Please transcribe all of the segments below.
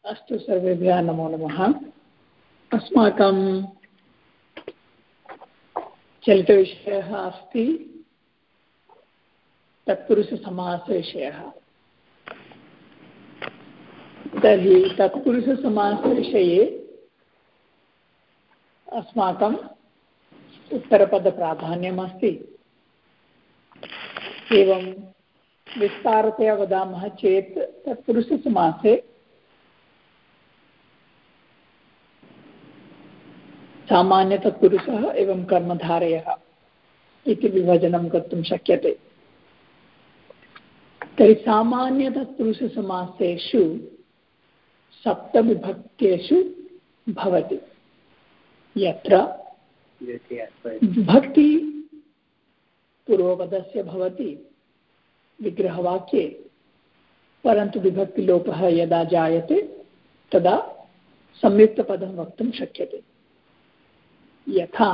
अस्तु सर्वेभ्यः नमो नमः। अस्माकं चलितविषयः अस्ति तत्पुरुषसमासविषयः। तर्हि तत्पुरुषसमासविषये अस्माकम् उत्तरपदप्राधान्यमस्ति। एवं विस्तारतया वदामः चेत् तत्पुरुषसमासे सामान्यतत्पुरुषः एवं कर्मधारयः इति विभजनं कर्तुं शक्यते। तर्हि सामान्यतत्पुरुषसमासेषु सप्तविभक्त्येषु भवति, यत्र विभक्ति पूर्वपदस्य भवति विग्रहवाक्ये, परन्तु विभक्तिलोपः यदा जायते तदा संयुक्तपदं वक्तुं शक्यते। यथा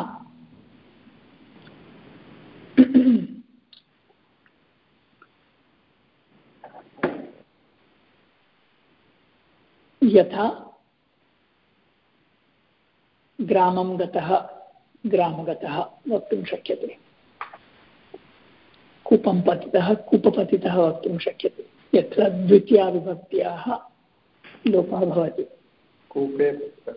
यथा ग्रामं गतः ग्रामगतः वक्तुं शक्यते, कूपं पतितः कूपपतितः वक्तुं शक्यते, यत्र द्वितीयाविभक्त्याः लोपः भवति। कूपे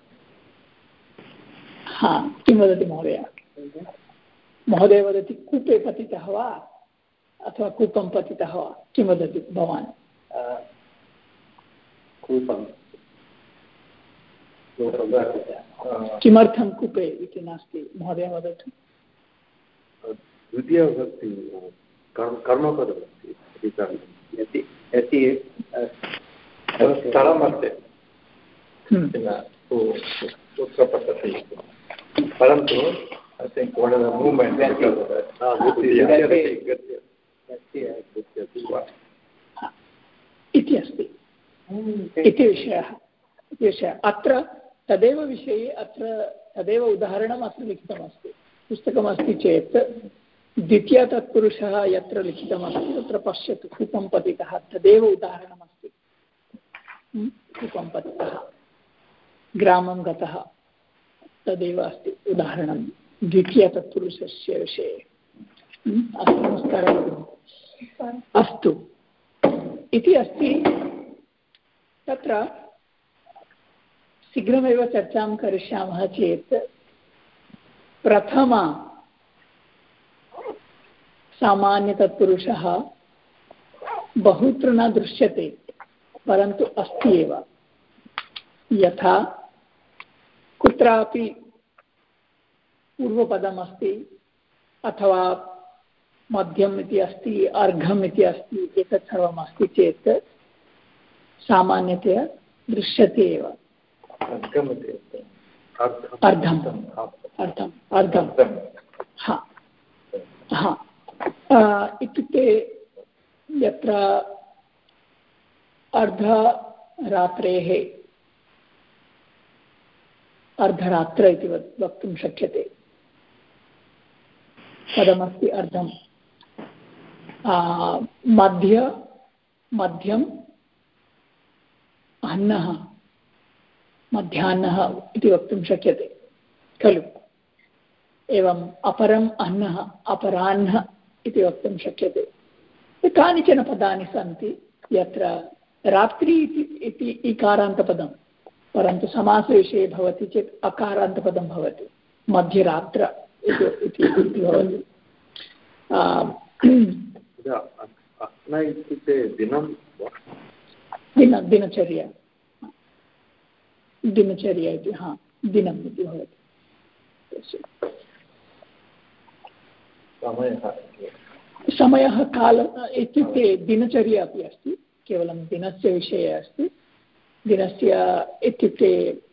हाँ, किं वदति महोदय? महोदय वदति कूपे पतितः वा अथवा कूपं पतितः वा, किं वदति भवान्? कूपं। किमर्थं कूपे इति नास्ति महोदय वदतु? द्वितीयविभक्ति कर्मपदमस्ति, स्थलमस्ति परन्तु I think one of the movements इति अस्ति इति विषयः। अत्र तदेव विषये अत्र तदेव उदाहरणम् अत्र लिखितमस्ति। पुस्तकमस्ति चेत् द्वितीयतत्पुरुषः यत्र लिखितमस्ति तत्र पश्यतु, कूपं पतितः, तदेव उदाहरणमस्ति। कूपं पतितः, ग्रामं गतः, तदेव अस्ति उदाहरणं द्वितीयतत्पुरुषस्य विषये। अस्तु, नमस्कारः। अस्तु इति अस्ति। तत्र शीघ्रमेव चर्चां करिष्यामः चेत् प्रथमा सामान्यतत्पुरुषः बहुत्र न दृश्यते, परन्तु अस्ति एव। यथा कुत्रापि पूर्वपदमस्ति अथवा मध्यम् इति अस्ति, अर्घम् इति अस्ति, एतत् सर्वम् अस्ति चेत् सामान्यतया दृश्यते एव। अर्धम् इत्युक्ते यत्र अर्धरात्रेः अर्धरात्र इति वक्तुं शक्यते, पदमस्ति अर्धम्। मध्यम् अन्नः, मध्याह्नः इति वक्तुं शक्यते खलु। एवम् अपरम् अन्नः, अपराह्नः इति वक्तुं शक्यते। कानिचन पदानि सन्ति यत्र रात्रि इति इकारान्तपदं, परन्तु समासविषये भवति चेत् अकारान्तपदं भवति, मध्यरात्र इति भवति। दिनचर्या इति, हाँ, दिनम् इति भवति। समयः कालः इत्युक्ते दिनचर्या अपि अस्ति, केवलं दिनस्य विषये अस्ति। दिनस्य इत्युक्ते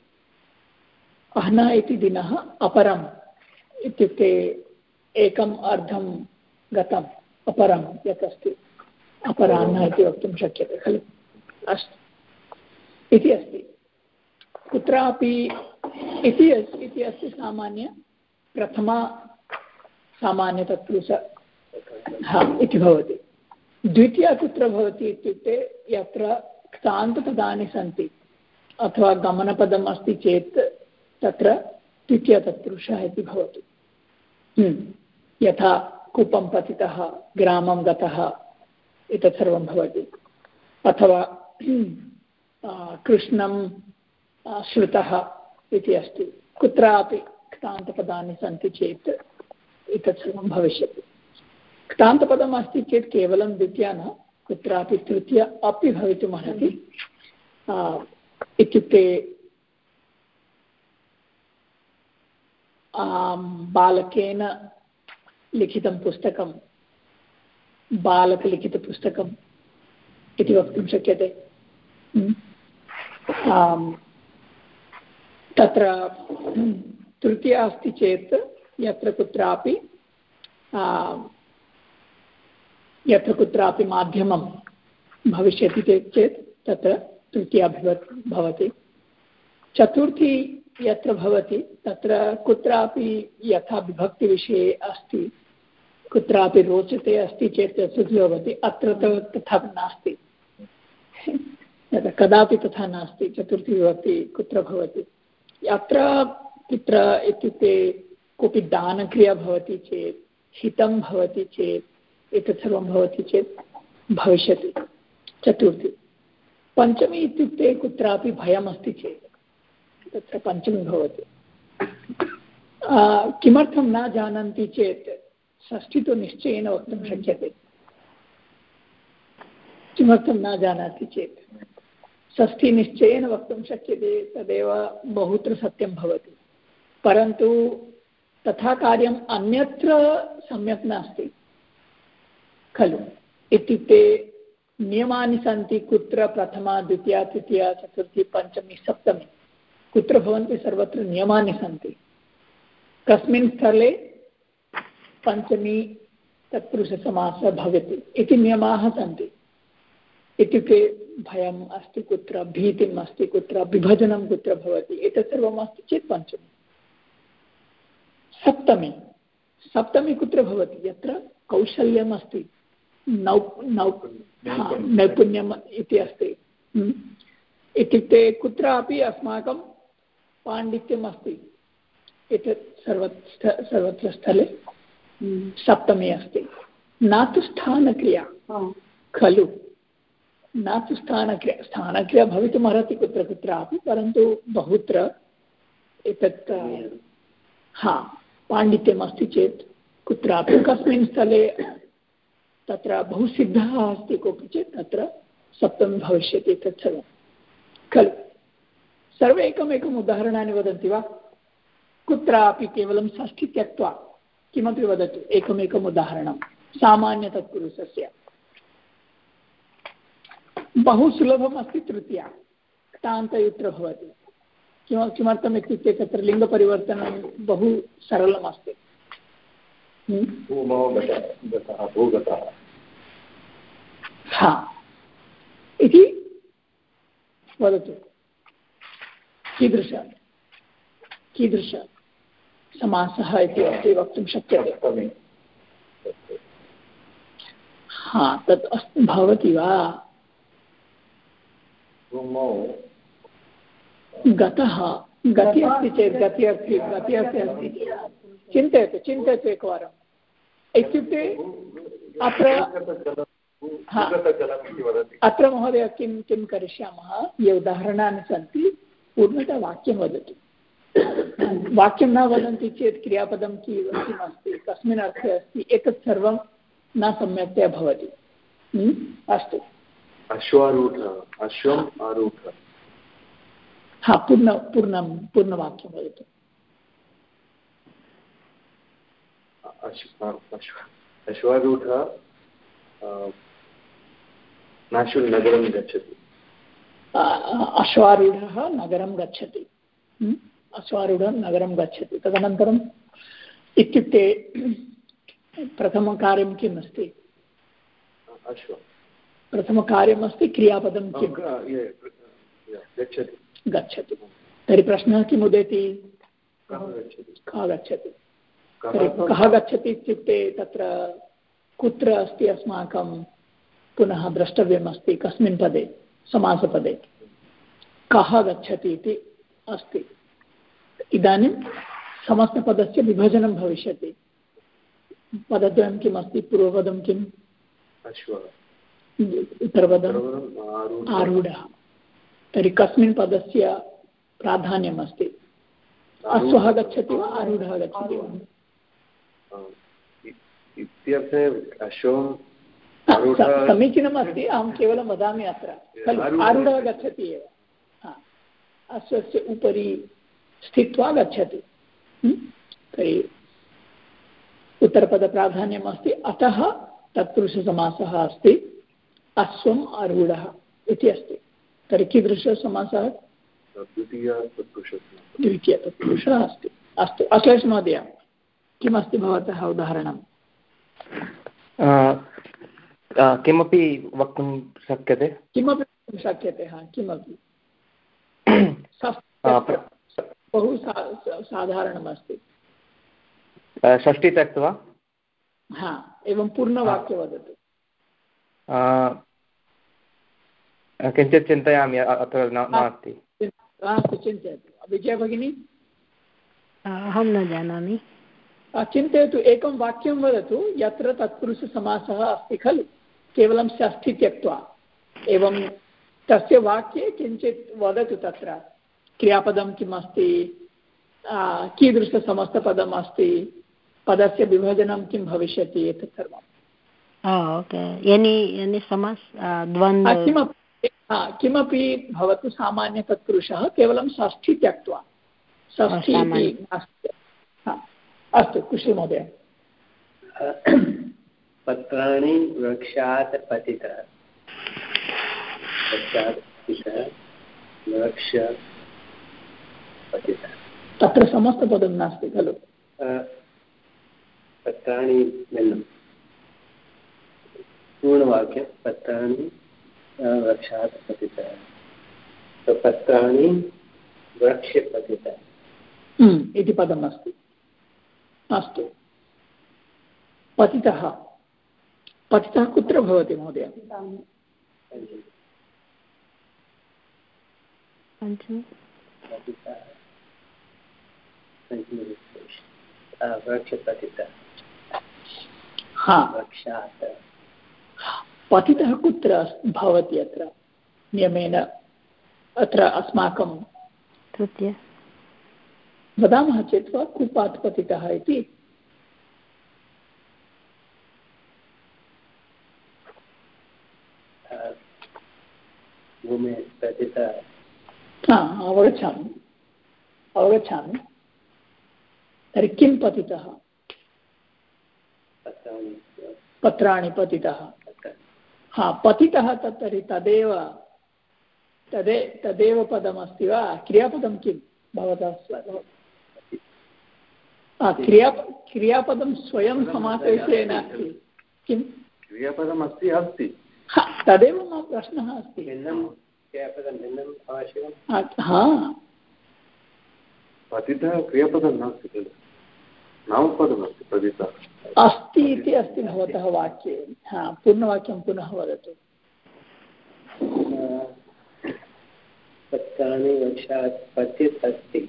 अह्ना इति दिनः, अपरम् इत्युक्ते एकम् अर्धं गतम्, अपरं यत् अस्ति अपराह्नः इति वक्तुं शक्यते खलु। अस्तु इति अस्ति। कुत्रापि इति अस्ति सामान्य प्रथमा सामान्यतत्पुरुष इति भवति। द्वितीया कुत्र भवति इत्युक्ते यत्र क्तान्तपदानि सन्ति, अथवा गमनपदम् अस्ति चेत् तत्र द्वितीयतत्पुरुषः इति भवति। यथा कूपं पतितः, ग्रामं गतः, एतत् सर्वं भवति। अथवा कृष्णं श्रुतः इति अस्ति। कुत्रापि क्तान्तपदानि सन्ति चेत् एतत् सर्वं भविष्यति। क्तान्तपदम् अस्ति चेत् केवलं द्वितीया न, कुत्रापि तृतीया अपि भवितुमर्हति। इत्युक्ते बालकेन लिखितं पुस्तकं बालकलिखितपुस्तकम् इति वक्तुं शक्यते। तत्र तृतीया अस्ति चेत् यत्र कुत्रापि माध्यमं भविष्यति चेत् तत्र तृतीया भवति। चतुर्थी यत्र भवति तत्र कुत्रापि यथा विभक्तिविषये अस्ति, कुत्रापि रोचते अस्ति चेत् चतुर्थी भवति। अत्र तथा नास्ति, कदापि तथा नास्ति। चतुर्थी विभक्ति कुत्र भवति? अत्र कुत्र इत्युक्ते कोऽपि दानक्रिया भवति चेत्, हितं भवति चेत्, एतत् सर्वं भवति चेत् भविष्यति चतुर्थी। पञ्चमी इत्युक्ते कुत्रापि भयमस्ति चेत् तत्र पञ्चमी भवति। किमर्थं न जानन्ति चेत् षष्ठी तु निश्चयेन वक्तुं शक्यते। किमर्थं न जानाति चेत् षष्ठी निश्चयेन वक्तुं शक्यते, तदेव बहुत्र सत्यं भवति। परन्तु तथा कार्यम् अन्यत्र सम्यक् नास्ति खलु। इत्युक्ते नियमानि सन्ति, कुत्र प्रथमा, द्वितीया, तृतीया, चतुर्थी, पञ्चमी, सप्तमी, कुत्र भवन्ति सर्वत्र नियमानि सन्ति। कस्मिन् स्थले पञ्चमी तत्पुरुषसमासः भवति इति नियमाः सन्ति। इत्युक्ते भयम् अस्ति कुत्र, भीतिम् अस्ति कुत्र, विभजनं कुत्र भवति, एतत् सर्वम् अस्ति चेत् पञ्चमी। सप्तमी कुत्र भवति? यत्र कौशल्यम् अस्ति, नैपुण्यम् इति अस्ति। इत्युक्ते कुत्रापि अस्माकं पाण्डित्यम् अस्ति, एतत् सर्वत्र स्थले सप्तमी अस्ति। न तु स्थानक्रिया खलु, न तु स्थानक्रिया भवितुमर्हति कुत्र कुत्रापि, परन्तु बहुत्र एतत् पाण्डित्यम् अस्ति चेत् कुत्रापि कस्मिन् स्थले तत्र बहु सिद्धः अस्ति कोऽपि चेत् तत्र सप्तमी भविष्यति तत् सर्वं खलु। सर्वे एकमेकम् उदाहरणानि वदन्ति वा? कुत्रापि केवलं षष्ठी त्यक्त्वा किमपि वदतु, एकमेकम् उदाहरणं सामान्यतत्पुरुषस्य। बहु सुलभम् अस्ति तृतीया, क्तान्तयुत्र भवति। किमर्थम् इत्युक्ते तत्र लिङ्गपरिवर्तनं बहु सरलम् अस्ति। इति वदतु, कीदृश समासः इति अपि वक्तुं शक्यते। तत् अस्तु भवति वा? गतः, गति अस्ति चेत् गति अस्ति। चिन्तयतु एकवारम्। इत्युक्ते अत्र महोदय किं करिष्यामः, ये उदाहरणानि सन्ति पूर्णतः वाक्यं वदतु। वाक्यं न वदन्ति चेत् क्रियापदं किम् अस्ति, कस्मिन् अर्थे अस्ति, एतत् सर्वं न सम्यक्तया भवति। अस्तु। अश्वारूढः, अश्वम् आरूढः। पूर्णवाक्यं वदतु। अश्वारूढः नगरं गच्छति। अश्वारूढः नगरं गच्छति। अश्वारूढं नगरं गच्छति। तदनन्तरम् इत्युक्ते प्रथमकार्यं किम् अस्ति? प्रथमकार्यमस्ति क्रियापदं किं? गच्छति। तर्हि प्रश्नः किम् उदेति? कः गच्छति? कः गच्छति इत्युक्ते तत्र कुत्र अस्ति अस्माकं पुनः द्रष्टव्यमस्ति, कस्मिन् पदे, समासपदे। कः गच्छति इति अस्ति। इदानीं समस्तपदस्य विभजनं भविष्यति। पदद्वयं किम् अस्ति? पूर्वपदं किम्? उत्तरपदम् आरूढः। तर्हि कस्मिन् पदस्य प्राधान्यम् अस्ति? अश्वः गच्छति वा आरूढः गच्छति वा? समीचीनमस्ति। अहं केवलं वदामि अत्र खलु आरूढः गच्छति एव। अश्वस्य उपरि स्थित्वा गच्छति। तर्हि उत्तरपदप्राधान्यम् अस्ति, अतः तत्पुरुषसमासः अस्ति। अश्वम् आरूढः इति अस्ति। तर्हि कीदृशसमासः? द्वितीयतत्पुरुषः अस्ति। अस्तु, अश्लेष महोदय किमस्ति भवतः उदाहरणं? किमपि वक्तुं शक्यते? किमपि वक्तुं शक्यते। किमपि बहु साधारणमस्ति। षष्ठी त्यक्त्वा एवं पूर्णवाक्य वदतु। किञ्चित् चिन्तयामि, अत्र नास्ति। चिन्तयतु। विजया भगिनी? अहं न जानामि। चिन्तयतु, एकं वाक्यं वदतु यत्र तत्पुरुषसमासः अस्ति खलु, केवलं षष्ठी त्यक्त्वा। एवं तस्य वाक्ये किञ्चित् वदतु, तत्र क्रियापदं किम् अस्ति, कीदृशसमस्तपदम् अस्ति, पदस्य विभजनं किं भविष्यति, एतत् सर्वं। किमपि भवतु, सामान्य तत्पुरुषः, केवलं षष्ठी त्यक्त्वा। षष्ठी इति नास्ति। अस्तु, कुशल महोदय। पत्राणि वृक्षात् पतितः। तत्र समस्तपदं नास्ति खलु? पत्राणि भिन्नं। पूर्णवाक्यं पत्राणि वृक्षात् पतितः। पत्राणि वृक्षे पतितः इति पदम् अस्ति। अस्तु, पतितः कुत्र भवति महोदय? पतितः कुत्र भवति अत्र नियमेन? अत्र अस्माकं तृतीय वदामः चेत् वा कूपात् पतितः इति? अवगच्छामि। तर्हि किं पतितः? पत्राणि पतितः। पतितः तर्हि तदेव पदमस्ति वा? क्रियापदं किं भवतः? क्रियापदं स्वयं समासविषयेण अस्ति। किं क्रियापदम् अस्ति? अस्ति। तदेव मम प्रश्नः अस्ति। पतितः क्रियापदं नास्ति खलु, नामपदमस्ति। पतितः अस्ति इति अस्ति भवतः वाक्ये। पूर्णवाक्यं पुनः वदतु। पत्राणि वृक्षात् पतित अस्ति।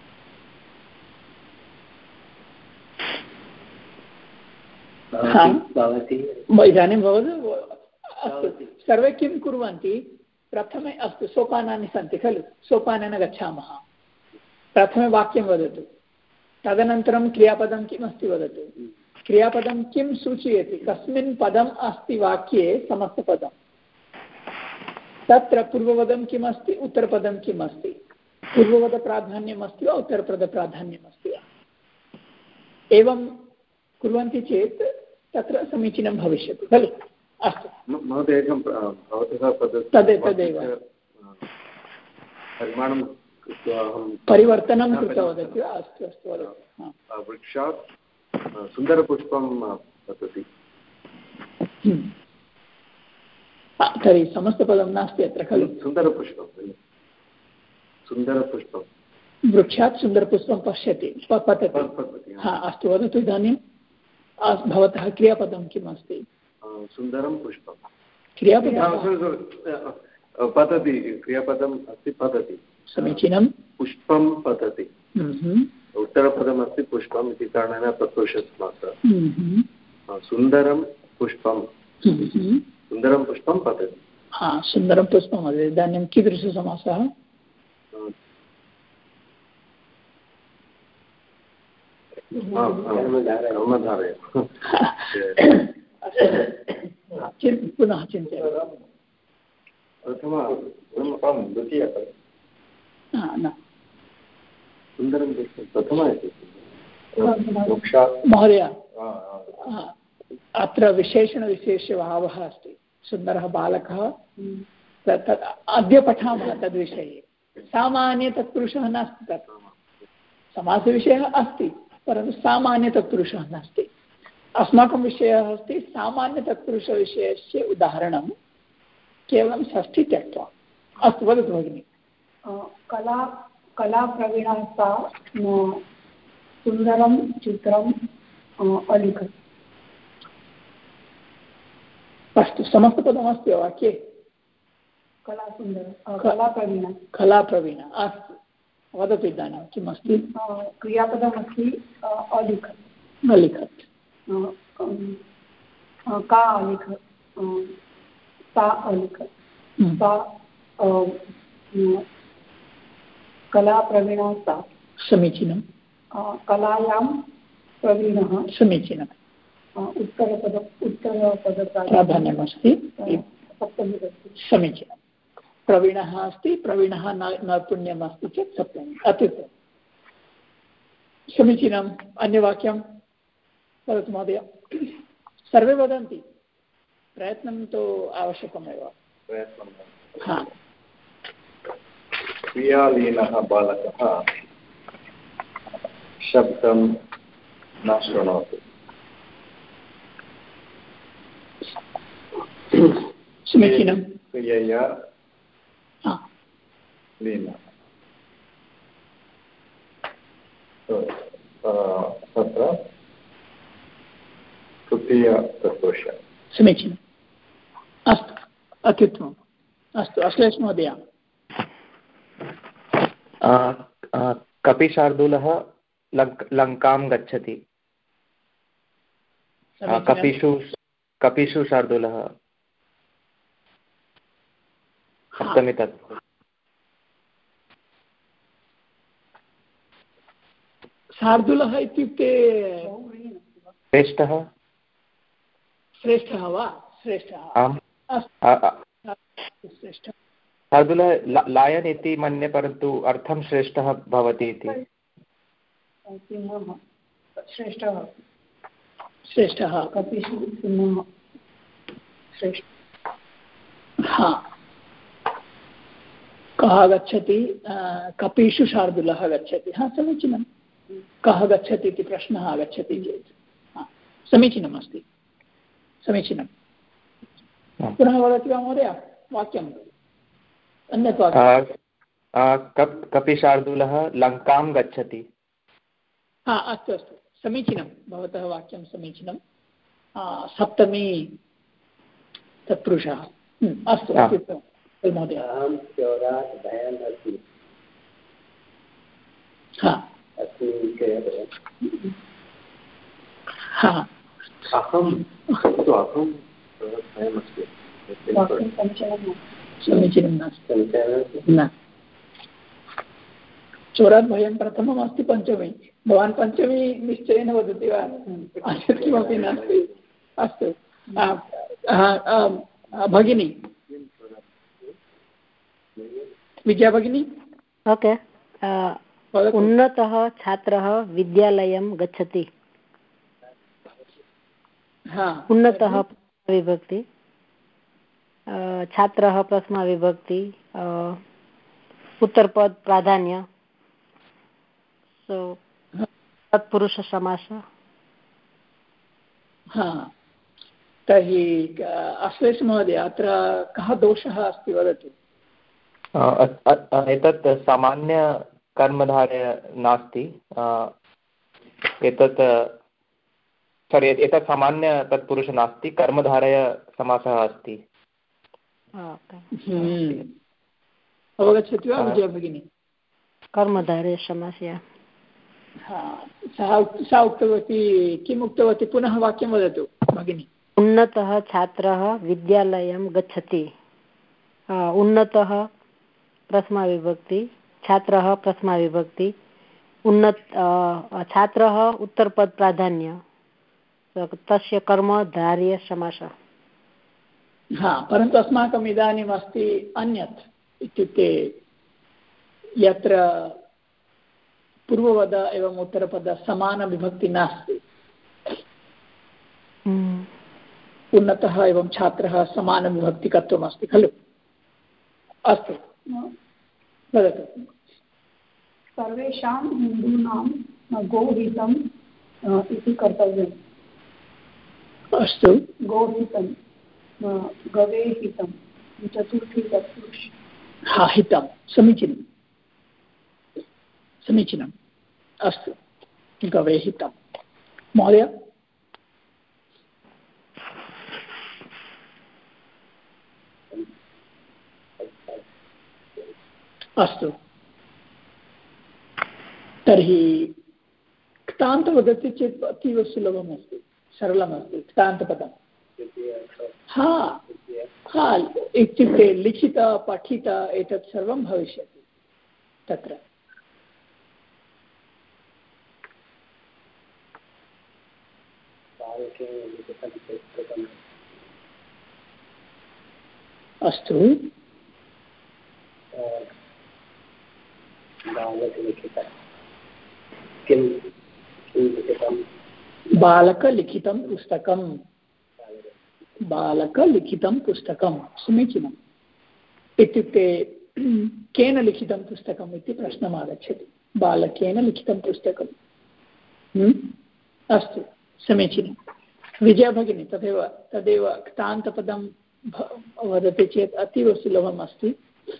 इदानीं भवतु। अस्तु, सर्वे किं कुर्वन्ति? प्रथमे अस्तु, सोपानानि सन्ति खलु, सोपानेन गच्छामः। प्रथमे वाक्यं वदतु, तदनन्तरं क्रियापदं किम् अस्ति वदतु। क्रियापदं किं सूचयति? कस्मिन् पदम् अस्ति वाक्ये समस्तपदं? तत्र पूर्वपदं किम् अस्ति, उत्तरपदं किम् अस्ति? पूर्वपदप्राधान्यम् अस्ति वा उत्तरपदप्राधान्यम् अस्ति वा? एवं कुर्वन्ति चेत् तत्र समीचीनं भविष्यति खलु। अस्तु महोदय, एकं भवतः पदस्य तदेव परिवर्तनं कृत्वा वदति वा? अस्तु अस्तु, वदतु। वृक्षात् सुन्दरपुष्पं पतति। तर्हि समस्तपदं नास्ति अत्र खलु? सुन्दरपुष्पं। वृक्षात् सुन्दरपुष्पं पश्यति, पतति। अस्तु, वदतु इदानीं भवतः क्रियापदं किम् अस्ति? सुन्दरं पुष्पं। क्रियापदं पतति क्रियापदम् अस्ति पतति समीचीनं पुष्पं पतति उत्तरपदमस्ति पुष्पम् इति कारणेन तत्पुरुषमात्रः सुन्दरं पुष्पं सुन्दरं पुष्पं पतति सुन्दरं पुष्पम् इदानीं कीदृशसमासः कर्मधारय पुनः चिन्तयामः सुन्दरं प्रथमा इति महोदय अत्र विशेषणविशेषभावः अस्ति सुन्दरः बालकः अद्य पठामः तद्विषये सामान्य तत्पुरुषः नास्ति तत् समासविषयः अस्ति परन्तु सामान्यतत्पुरुषः नास्ति अस्माकं विषयः अस्ति सामान्यतत्पुरुषविषयस्य उदाहरणं केवलं षष्ठी त्यक्त्वा अस्तु वदतु भगिनि कलाप्रवीणा सा सुन्दरं चित्रम् अलिखत् अस्तु समस्तपदमस्ति वाक्ये कलाप्रवीणा अस्तु वदतु इदानीं किमस्ति क्रियापदमस्ति अलिखत् अलिखत् का अलिखत् सा अलिखत् सा कलाप्रवीणा सा समीचीनं कलायां प्रवीणः समीचीनम् प्राधान्यमस्ति समीचीनं प्रवीणः अस्ति प्रवीणः नैपुण्यम् अस्ति चेत् सप्तमी अत्युत्तमं समीचीनम् अन्यवाक्यं वदतु महोदय सर्वे वदन्ति प्रयत्नं तु आवश्यकमेव क्रियालीनः बालकः शब्दं न शृणोति समीचीनं क्रियया लीनः तत्र तृतीयतत्पुरुष समीचीनम् अस्तु अत्युत्तमम् अस्तु अश्लेष महोदय कपिशार्दूलः लङ्कां गच्छति कपिषु शार्दूलः सप्तमी तत् शार्दूलः इत्युक्ते श्रेष्ठः वा श्रेष्ठः श्रेष्ठः शार्दूलः लायन् इति मन्ये परन्तु अर्थं श्रेष्ठः भवति इति श्रेष्ठः कः गच्छति कपिषु शार्दूलः गच्छति समीचीनं कः गच्छति इति प्रश्नः आगच्छति चेत् समीचीनम् अस्ति समीचीनं पुनः वदति वा महोदय वाक्यम् अन्यत् वाक्यं कपिशार्दूलः लङ्कां गच्छति अस्तु अस्तु समीचीनं भवतः वाक्यं समीचीनं सप्तमी तत्पुरुषः अस्तु अत्युत्तमं महोदय समीचीनं नास्ति न चोरात् भयं प्रथमम् अस्ति पञ्चमी भवान् पञ्चमी निश्चयेन वदति वा अन्यत् किमपि नास्ति अस्तु भगिनी विद्या भगिनी ओके उन्नतः छात्रः विद्यालयं गच्छति उन्नतः विभक्ति छात्रः प्रथमा विभक्ति उत्तरपद प्राधान्य सो तत्पुरुषसमासः तर्हि अश्लेष महोदय अत्र कः दोषः अस्ति वदतु एतत् सामान्यकर्मधारय नास्ति एतत् सामान्य तत्पुरुष नास्ति कर्मधारय समासः अस्ति अवगच्छति वा विजया भगिनी? कर्मधारय समस्या। सा उक्तवती, किम् उक्तवती? पुनः वाक्यं वदतु भगिनी। उन्नतः छात्रः विद्यालयं गच्छति। उन्नतः प्रथमाविभक्ति, छात्रः प्रथमाविभक्ति, छात्रः उत्तरपद प्राधान्य, तस्य कर्मधारय समासः। परन्तु अस्माकम् इदानीम् अस्ति अन्यत्, इत्युक्ते यत्र पूर्वपद एवं उत्तरपद समानविभक्ति नास्ति। उन्नतः एवं छात्रः समानविभक्तिकत्वम् अस्ति खलु? अस्तु, वदतु। सर्वेषां हिन्दूनां गोहितम् इति कर्तव्यम्। अस्तु, गोहितं, गवे हितं, चतुर्थी तत्पुरुष। हितं, समीचीनं समीचीनम्। अस्तु, गवे हितं। महोदय? अस्तु, तर्हि क्तान्त वदति चेत् अतीव सुलभमस्ति, सरलमस्ति क्तान्तपदम्। इत्युक्ते लिखित पठित एतत् सर्वं भविष्यति तत्र। अस्तु, बालकलिखितं पुस्तकं। बालकलिखितं पुस्तकं, समीचीनम्। इत्युक्ते केन लिखितं पुस्तकम् इति प्रश्नम् आगच्छति। बालकेन लिखितं पुस्तकम्। अस्तु, समीचीनं। विजया भगिनी तदेव क्तान्तपदं वदति चेत् अतीव सुलभम् अस्ति।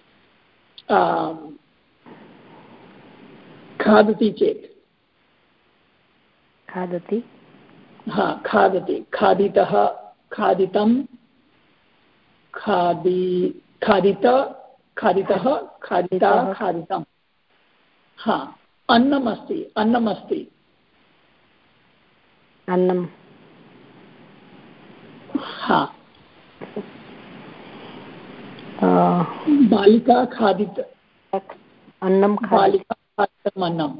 खादति चेत् खादति, खादति, खादितः, खादितं, खादित, खादितः, खादिता, खादितम्। अन्नमस्ति, अन्नमस्ति, अन्नं। बालिका खादित, अन्नं, बालिका खादितम् अन्नं।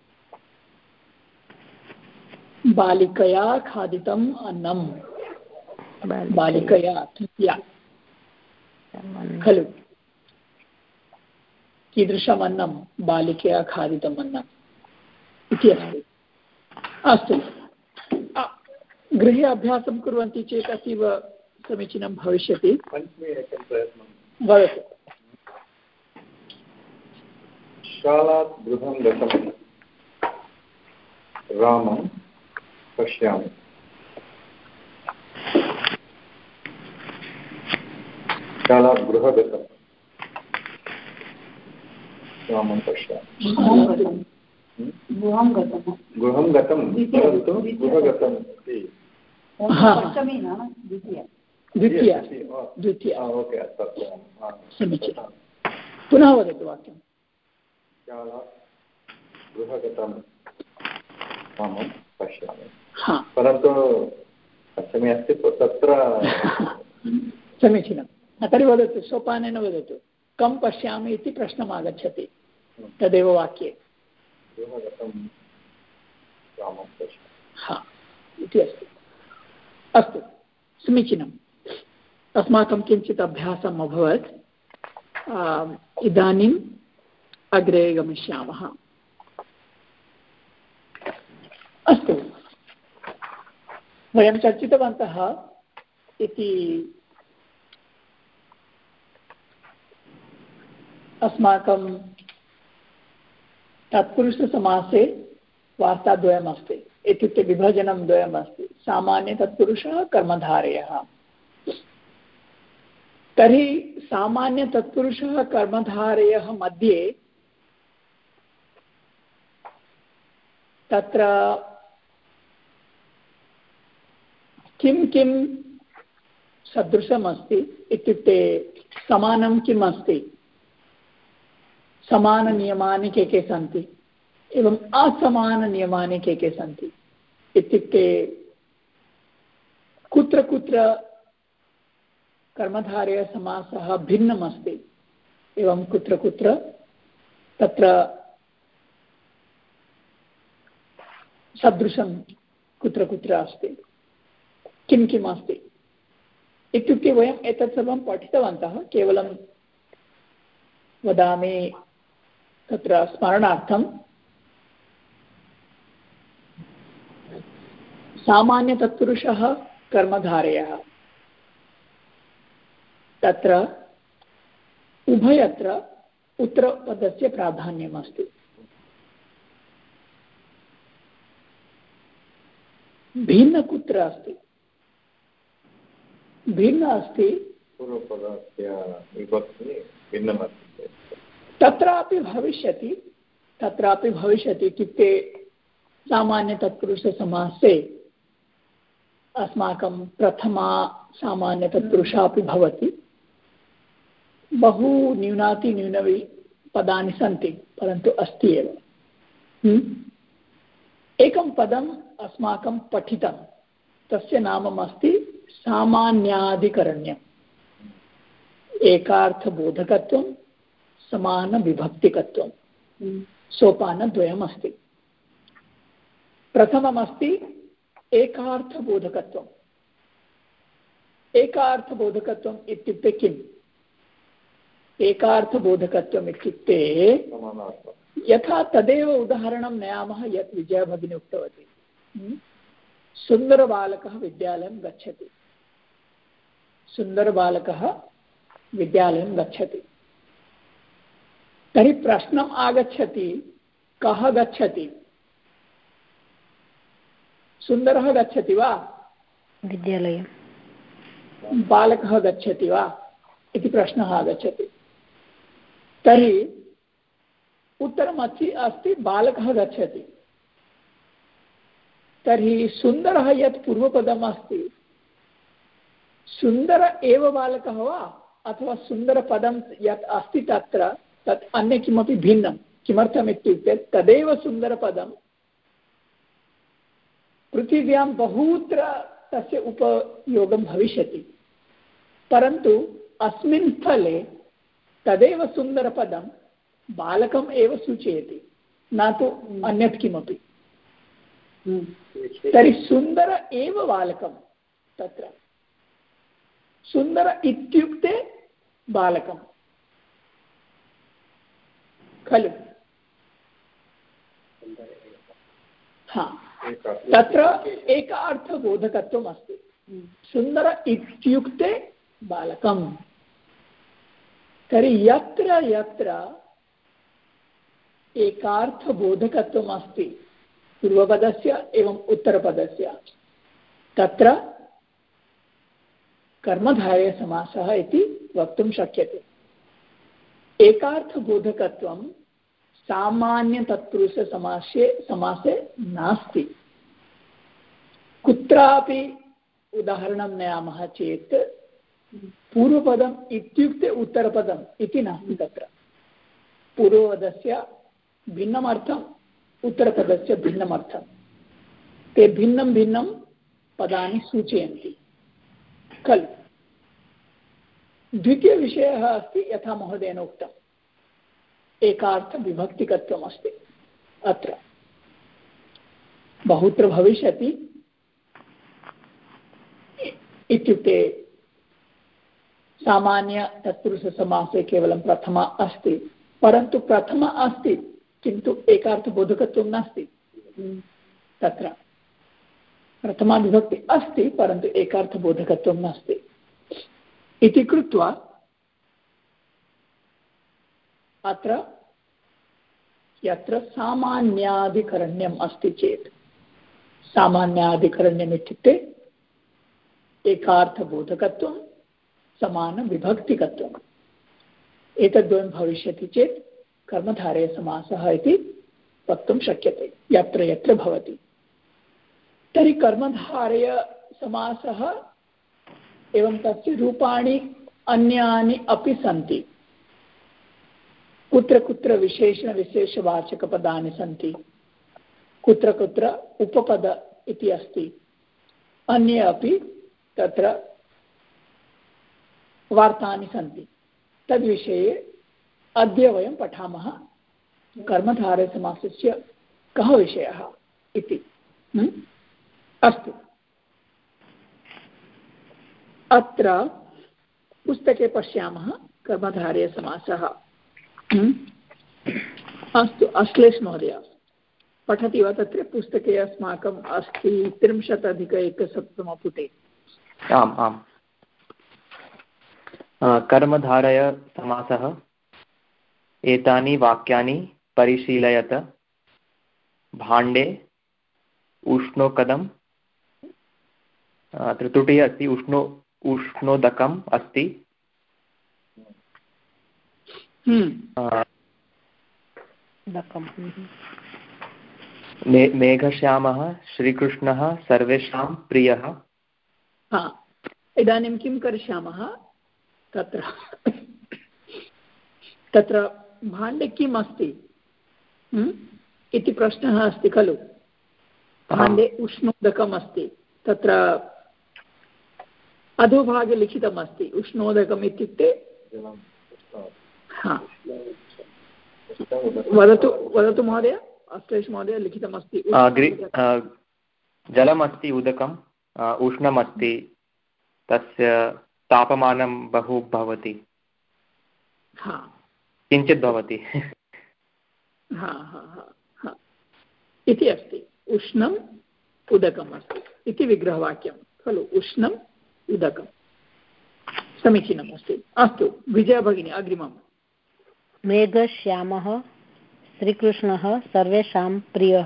बालिकया खादितम् अन्नं। बालिकया तृतीया खलु? कीदृशम् अन्नं? बालिकया खादितम् अन्नम् इति अस्ति। अस्तु, गृहे अभ्यासं कुर्वन्ति चेत् अतीव समीचीनं भविष्यति। वदतु। शालात् गृहं गतं रामं पश्यामि। शालात् गृहगतं रामं पश्यामि। गृहं गतं परन्तु गृहगतं द्वितीया। ओके, समीचीनं। पुनः वदतु वाक्यं। शालात् गृहगतं रामं पश्यामि, परन्तु पश्चिमे अस्ति तत्र। समीचीनं। तर्हि वदतु, सोपानेन वदतु। कं पश्यामि इति प्रश्नम् आगच्छति तदेव वाक्ये। गृहगतं रामं पश्यामि इति अस्ति। अस्तु, समीचीनम्। अस्माकं किञ्चित् अभ्यासम् अभवत्। इदानीम् अग्रे गमिष्यामः। अस्तु, वयं चर्चितवन्तः इति अस्माकं तत्पुरुषसमासे वार्ताद्वयमस्ति, इत्युक्ते विभजनं द्वयमस्ति, सामान्यतत्पुरुषः, कर्मधारयः। तर्हि सामान्यतत्पुरुषः कर्मधारयः मध्ये तत्र किं किं सदृशम् अस्ति इत्युक्ते समानं किम् अस्ति, समाननियमानि के सन्ति, एवम् असमाननियमानि के सन्ति इत्युक्ते कुत्र कुत्र कर्मधारयसमासः भिन्नम् अस्ति एवं कुत्र कुत्र तत्र सदृशं कुत्र कुत्र अस्ति, किं किम् अस्ति इत्युक्ते वयम् एतत् सर्वं पठितवन्तः। केवलं वदामि तत्र स्मरणार्थं, सामान्यतत्पुरुषः कर्मधारयः, तत्र उभयत्र उत्तरपदस्य प्राधान्यम् अस्ति। भिन्न कुत्र अस्ति, भिन्न अस्ति पूर्वपदस्य विभक्ति भिन्नमस्ति, तत्रापि भविष्यति इत्युक्ते सामान्यतत्पुरुषसमासे अस्माकं प्रथमा सामान्यतत्पुरुषः अपि भवति। बहु न्यूनातिन्यूनवि पदानि सन्ति, परन्तु अस्ति एव। एकं पदम् अस्माकं पठितं, तस्य नाममस्ति सामान्याधिकरण्यम्। एकार्थबोधकत्वं, समानविभक्तिकत्वं, सोपानद्वयमस्ति। प्रथममस्ति एकार्थबोधकत्वम्। एकार्थबोधकत्वम् इत्युक्ते किम्? एकार्थबोधकत्वम् इत्युक्ते यथा तदेव उदाहरणं नयामः यत् विजयभगिनी उक्तवती। सुन्दरबालकः विद्यालयं गच्छति, सुन्दरबालकः विद्यालयं गच्छति। तर्हि प्रश्नम् आगच्छति, कः गच्छति? सुन्दरः गच्छति वा विद्यालयं? बालकः गच्छति वा इति प्रश्नः आगच्छति। तर्हि उत्तरम् अस्ति बालकः गच्छति। तर्हि सुन्दरः यत् पूर्वपदम् अस्ति, सुन्दर एव बालकः वा अथवा सुन्दरपदं यत् अस्ति तत्र तत् अन्य किमपि भिन्नं? किमर्थम् इत्युक्ते तदेव सुन्दरपदं पृथिव्यां बहुत्र तस्य उपयोगं भविष्यति, परन्तु अस्मिन् स्थले तदेव सुन्दरपदं बालकम् एव सूचयति, न तु अन्यत् किमपि। तर्हि सुन्दर एव बालकं, तत्र सुन्दर इत्युक्ते बालकं खलु? हा, तत्र एकार्थबोधकत्वम् अस्ति। सुन्दर इत्युक्ते बालकं। तर्हि यत्र यत्र एकार्थबोधकत्वम् अस्ति पूर्वपदस्य एवं उत्तरपदस्य, तत्र कर्मधारयसमासः इति वक्तुं शक्यते। एकार्थबोधकत्वं सामान्यतत्पुरुषसमासे नास्ति। कुत्रापि उदाहरणं नयामः चेत् पूर्वपदम् इत्युक्ते उत्तरपदम् इति नास्ति। तत्र पूर्वपदस्य भिन्नमर्थम्, उत्तरपदस्य भिन्नमर्थं, ते भिन्नं भिन्नं पदानि सूचयन्ति खलु। द्वितीयविषयः अस्ति यथा महोदयेन उक्तम्, एकार्थविभक्तिकत्वम् अस्ति। अत्र बहुत्र भविष्यति इत्युक्ते सामान्यतत्पुरुषसमासे केवलं प्रथमा अस्ति, परन्तु प्रथमा अस्ति किन्तु एकार्थबोधकत्वं नास्ति। तत्र प्रथमा विभक्ति अस्ति परन्तु एकार्थबोधकत्वं नास्ति इति कृत्वा अत्र यत्र सामान्याधिकरण्यम् अस्ति चेत्, सामान्याधिकरण्यम् इत्युक्ते एकार्थबोधकत्वं, समानविभक्तिकत्वम्, एतद्वयं भविष्यति चेत् कर्मधारयसमासः इति वक्तुं शक्यते यत्र यत्र भवति। तर्हि कर्मधारयसमासः एवं तस्य रूपाणि अन्यानि अपि सन्ति। कुत्र कुत्र विशेषणविशेषवाचकपदानि सन्ति, कुत्र कुत्र उपपद इति अस्ति, अन्ये अपि तत्र वार्तानि सन्ति। तद्विषये अद्य वयं पठामः कर्मधारयसमासस्य कः विषयः इति। अस्तु, अत्र पुस्तके पश्यामः कर्मधारयसमासः। अस्तु, अश्लेष महोदय पठति वा? तत्र पुस्तके अस्माकम् अस्ति 30+1 पुटे। आम् आम्। कर्मधारय समासः। एतानि वाक्यानि परिशीलयत। भाण्डे उष्णोदकम्, अत्र त्रुटिः अस्ति, उष्णोदकम् अस्ति। मेघश्यामः श्रीकृष्णः सर्वेषां प्रियः। इदानीं किं करिष्यामः, तत्र भाण्डे किम् अस्ति इति प्रश्नः अस्ति खलु। भाण्डे उष्णोदकम् अस्ति, तत्र अधोभागे लिखितमस्ति उष्णोदकम् इत्युक्ते। वदतु महोदय, अश्लेष महोदय, लिखितमस्ति जलमस्ति, उदकम् उष्णमस्ति, तस्य तापमानं बहु भवति, किञ्चित् भवति इति अस्ति। उष्णम् उदकम् अस्ति इति विग्रहवाक्यं खलु। उष्णम् उदकं समीचीनम् अस्ति। अस्तु विजया भगिनी, अग्रिमम्। मेघश्यामः श्रीकृष्णः सर्वेषां प्रियः।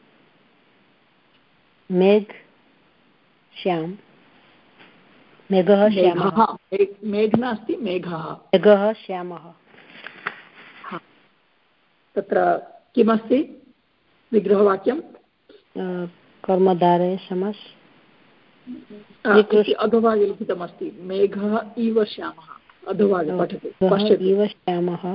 मेघ श्याम, मेघः श्यामः। मेघ नास्ति, मेघः। मेघः श्यामः। तत्र किमस्ति विग्रहवाक्यं? कर्मधारय समास। अधोभागे लिखितमस्ति मेघः इव श्यामः। अधोभागे पठतु, पश्यतु। इव श्यामः।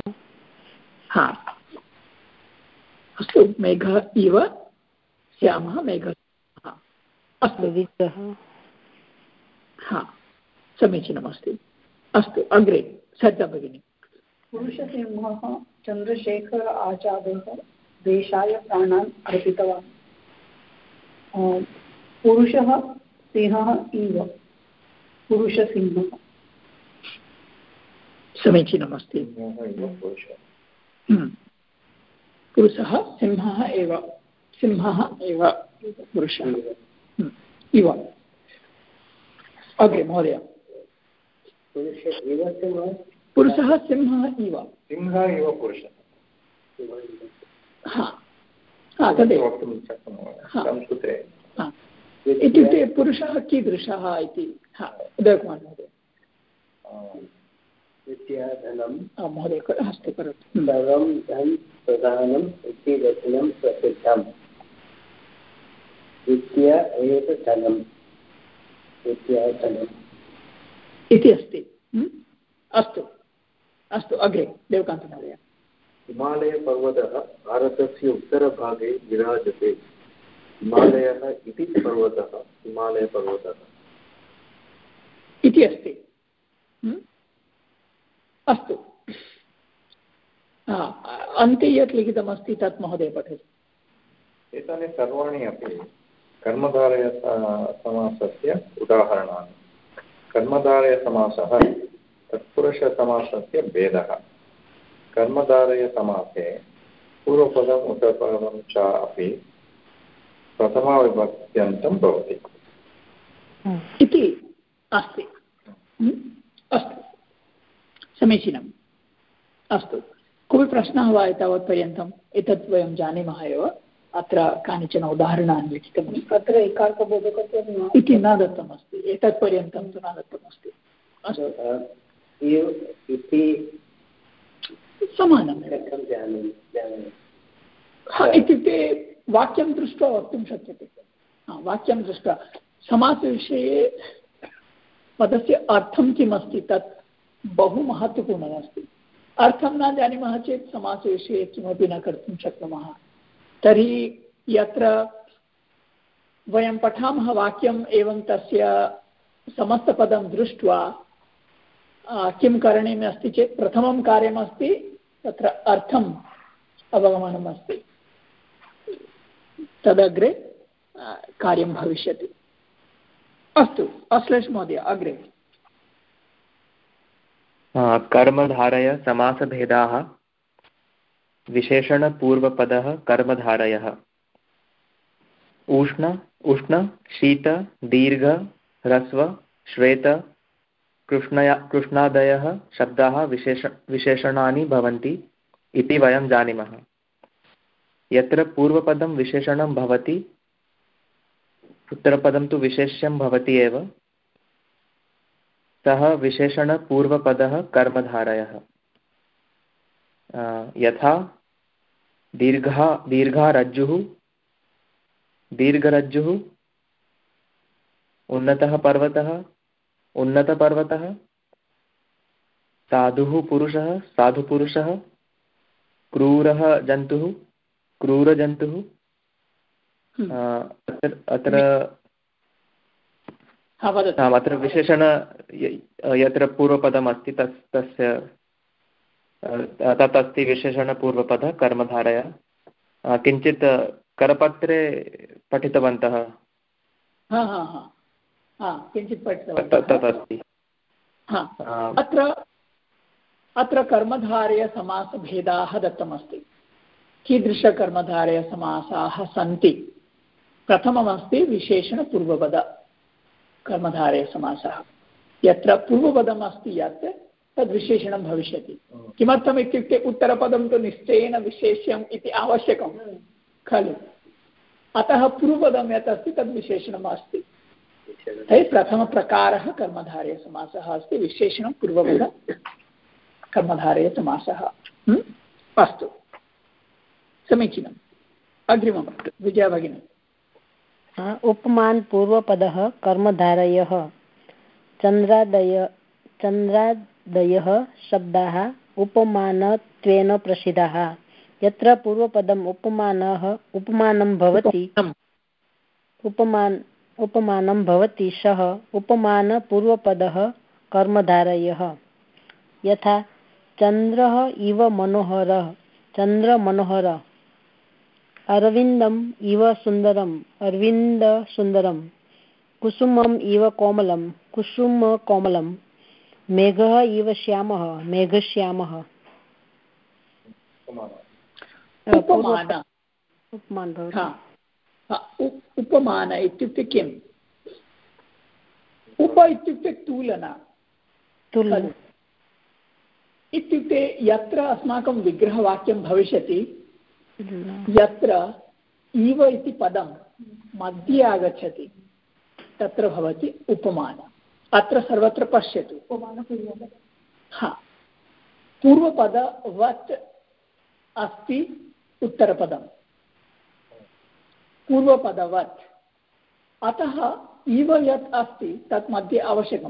अस्तु, मेघः इव श्यामः, मेघः। अस्तु, विग्रहः। समीचीनमस्ति। अस्तु, अग्रे सरिता भगिनी। पुरुषसिंहः चन्द्रशेखर आचार्यः देशाय प्राणान् अर्पितवान्। पुरुषः सिंहः इव पुरुषसिंहः। समीचीनमस्ति। पुरुषः सिंहः एव, सिंहः एव पुरुषः इव। अग्रे महोदय। पुरुषः सिंहः इव। सिंहः इव पुरुषः। तदेव वक्तुं शक्नुमः संस्कृते। इत्युक्ते पुरुषः कीदृशः इति। उदयकुमार महोदय। विद्याधनं महोदय हस्ते करोतु। सर्वं धन प्रधानम् इति वचनं प्रसिद्धम्। विद्या एव धनम्, विद्याधनम् इति अस्ति। अस्तु अस्तु, अग्रे देवकान्तमहोदय। हिमालयपर्वतः भारतस्य उत्तरभागे विराजते। हिमालयः इति पर्वतः हिमालयपर्वतः इति अस्ति। अस्तु, अन्ते यत् लिखितमस्ति तत् महोदय पठतु। एतानि सर्वाणि अपि कर्मधारयसमासस्य उदाहरणानि। कर्मधारयसमासः तत्पुरुषसमासस्य भेदः। कर्मधारयसमासे पूर्वपदम् उत्तरपदं च अपि प्रथमाविभक्त्यन्तं भवति इति अस्ति। अस्तु, समीचीनम्। अस्तु, कोऽपि प्रश्नः वा एतावत्पर्यन्तम्? एतत् वयं जानीमः एव। अत्र कानिचन उदाहरणानि लिखितमस्ति। अत्र एकार्थबोधकत्वं इति न दत्तमस्ति, एतत् पर्यन्तं तु न दत्तमस्ति। समानम् इत्युक्ते वाक्यं दृष्ट्वा वक्तुं शक्यते। वाक्यं दृष्ट्वा समासविषये पदस्य अर्थं किम् अस्ति तत् बहु महत्त्वपूर्णमस्ति। अर्थं न जानीमः चेत् समासविषये किमपि न कर्तुं शक्नुमः। तर्हि यत्र वयं पठामः वाक्यम् एवं तस्य समस्तपदं दृष्ट्वा किं करणीयम् अस्ति चेत् प्रथमं कार्यमस्ति तत्र अर्थम् अवगमनम् अस्ति, तदग्रे कार्यं भविष्यति। अस्तु अश्लेष महोदय अग्रे। कर्मधारय समासभेदाः विशेषणपूर्वपदः कर्मधारयः उष्ण शीत दीर्घ ह्रस्व श्वेत कृष्णादयः शब्दाः विशेषणानि भवन्ति इति वयं जानीमः। यत्र पूर्वपदं विशेषणं भवति उत्तरपदं तु विशेष्यं भवति एव, सः विशेषणपूर्वपदः कर्मधारयः। यथा दीर्घा रज्जुः दीर्घरज्जुः, उन्नतः पर्वतः उन्नतपर्वतः, साधुः पुरुषः साधुपुरुषः, क्रूरः जन्तुः क्रूरजन्तुः। अत्र विशेषण यत्र पूर्वपदम् अस्ति तस्य तत् अस्ति विशेषणपूर्वपदः कर्मधारयः। किञ्चित् करपत्रे पठितवन्तः, किञ्चित् पठितवन्तः तत् अस्ति। अत्र कर्मधारयसमासभेदाः दत्तमस्ति। कीदृशकर्मधारयसमासाः सन्ति? प्रथममस्ति विशेषणपूर्वपद कर्मधारयसमासः। यत्र पूर्वपदम् अस्ति यत् तद् विशेषणं भविष्यति। किमर्थम् इत्युक्ते उत्तरपदं तु निश्चयेन विशेष्यम् इति आवश्यकं खलु। अतः पूर्वपदं यत् अस्ति तद् विशेषणम् अस्ति। तर्हि प्रथमप्रकारः कर्मधारयसमासः अस्ति विशेषणं पूर्वपद कर्मधारयसमासः। अस्तु समीचीनम्। अग्रिमं विजया भगिनी। उपमान पूर्वपदः कर्मधारयः चन्द्रादयः शब्दाः उपमानत्वेन प्रसिद्धाः। यत्र पूर्वपदम् उपमानं भवति सः उपमानपूर्वपदः कर्मधारयः। यथा चन्द्रः इव मनोहरः चन्द्रमनोहरः, अरविन्दम् इव सुन्दरम् अरविन्दसुन्दरम्, कुसुमम् इव कोमलं कुसुमकोमलं, मेघः इव श्यामः मेघश्यामः। उपमान इत्युक्ते किम्? उप इत्युक्ते तुलना इत्युक्ते यत्र अस्माकं विग्रहवाक्यं भविष्यति, यत्र इव इति पदं मध्ये आगच्छति तत्र भवति उपमान। अत्र सर्वत्र पश्यतु पूर्वपदवत् अस्ति उत्तरपदं पूर्वपदवत्, अतः इव यत् अस्ति तत् मध्ये आवश्यकम्।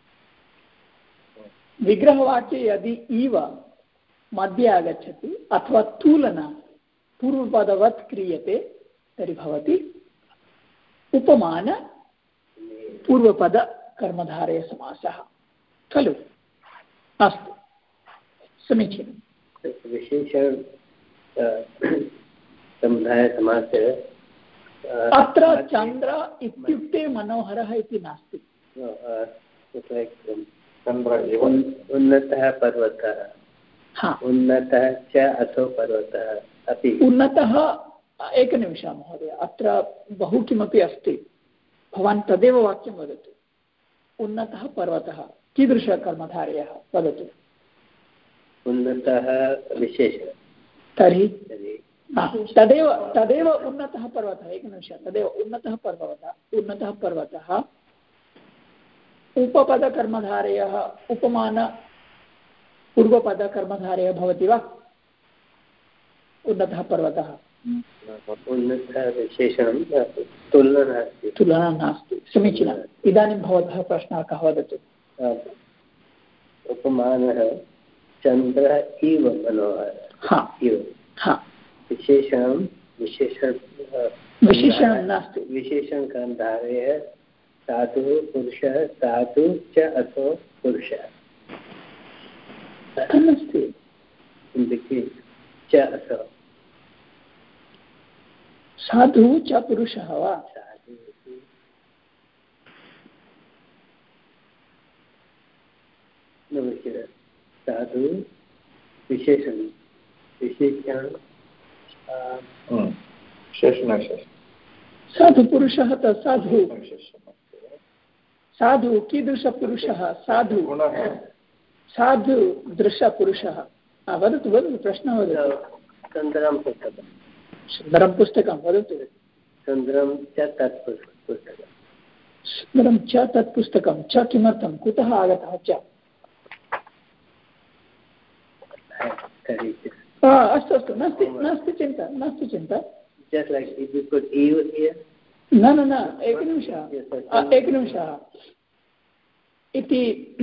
विग्रहवाक्ये यदि इव मध्ये आगच्छति अथवा तुलना पूर्वपदवत् क्रियते तर्हि भवति उपमान पूर्वपद कर्मधारयसमासः खलु। अस्तु समीचीनम्। विशेषण समुदायसमासे अत्र चन्द्र इत्युक्ते मनोहरः इति नास्ति। उन्नतः पर्वतः, उन्नतः च अथो पर्वतः अपि। उन्नतः एकनिमिषः महोदय, अत्र बहु किमपि अस्ति, भवान् तदेव वाक्यं वदतु। उन्नतः पर्वतः कीदृशकर्मधारयः वदतु। उन्नतः विशेषः। तर्हि तदेव उन्नतः पर्वतः। एकनिमिषः, तदेव उन्नतः पर्वतः उपपदकर्मधारयः उपमान पूर्वपदकर्मधारयः भवति वा? उन्नतः पर्वतः विशेषणं तुलना नास्ति। समीचीनम्। इदानीं भवतः प्रश्नः कः वदतु। उपमानः चन्द्रः इव मनोहरः विशेषणं नास्ति। विशेषणं धारय साधु पुरुषः साधु च अथो पुरुषः कथमस्ति च अथो साधु च पुरुषः वा साधु विशेषणं साधु पुरुषः तत् साधु साधु कीदृशपुरुषः साधु साधु दृशपुरुषः वदतु वदतु प्रश्नः वदतु। सुन्दरं पुस्तकं सुन्दरं पुस्तकं वदतु। सुन्दरं च तत् पुस्तकं सुन्दरं च तत् पुस्तकं च किमर्थं कुतः आगतः च अस्तु अस्तु नास्ति चिन्ता just like if you put eve here न एकनिमिषः इति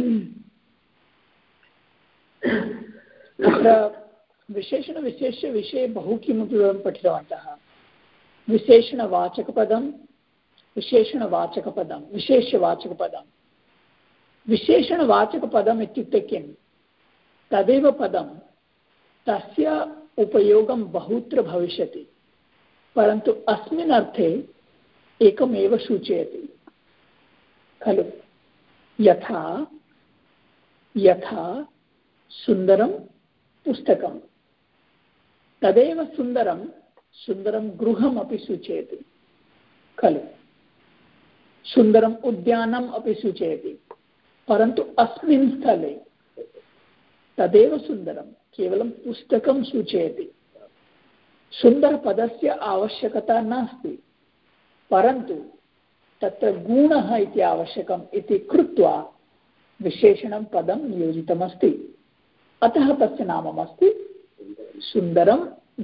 तत्र विशेषणविशेष्यविषये बहु किमपि वयं पठितवन्तः। विशेषणवाचकपदं विशेषणवाचकपदं विशेष्यवाचकपदं विशेषणवाचकपदम् इत्युक्ते किं तदेव पदं तस्य उपयोगं बहुत्र भविष्यति परन्तु अस्मिन् अर्थे एकमेव सूचयति खलु। यथा सुन्दरं पुस्तकं तदेव सुन्दरं गृहमपि सूचयति खलु। सुन्दरम् उद्यानम् अपि सूचयति परन्तु अस्मिन् स्थले तदेव सुन्दरं केवलं पुस्तकं सूचयति। सुन्दरपदस्य आवश्यकता नास्ति परन्तु तत्र गुणः इति आवश्यकम् इति कृत्वा विशेषणं पदं नियोजितमस्ति अतः तस्य नाममस्ति सुन्दरं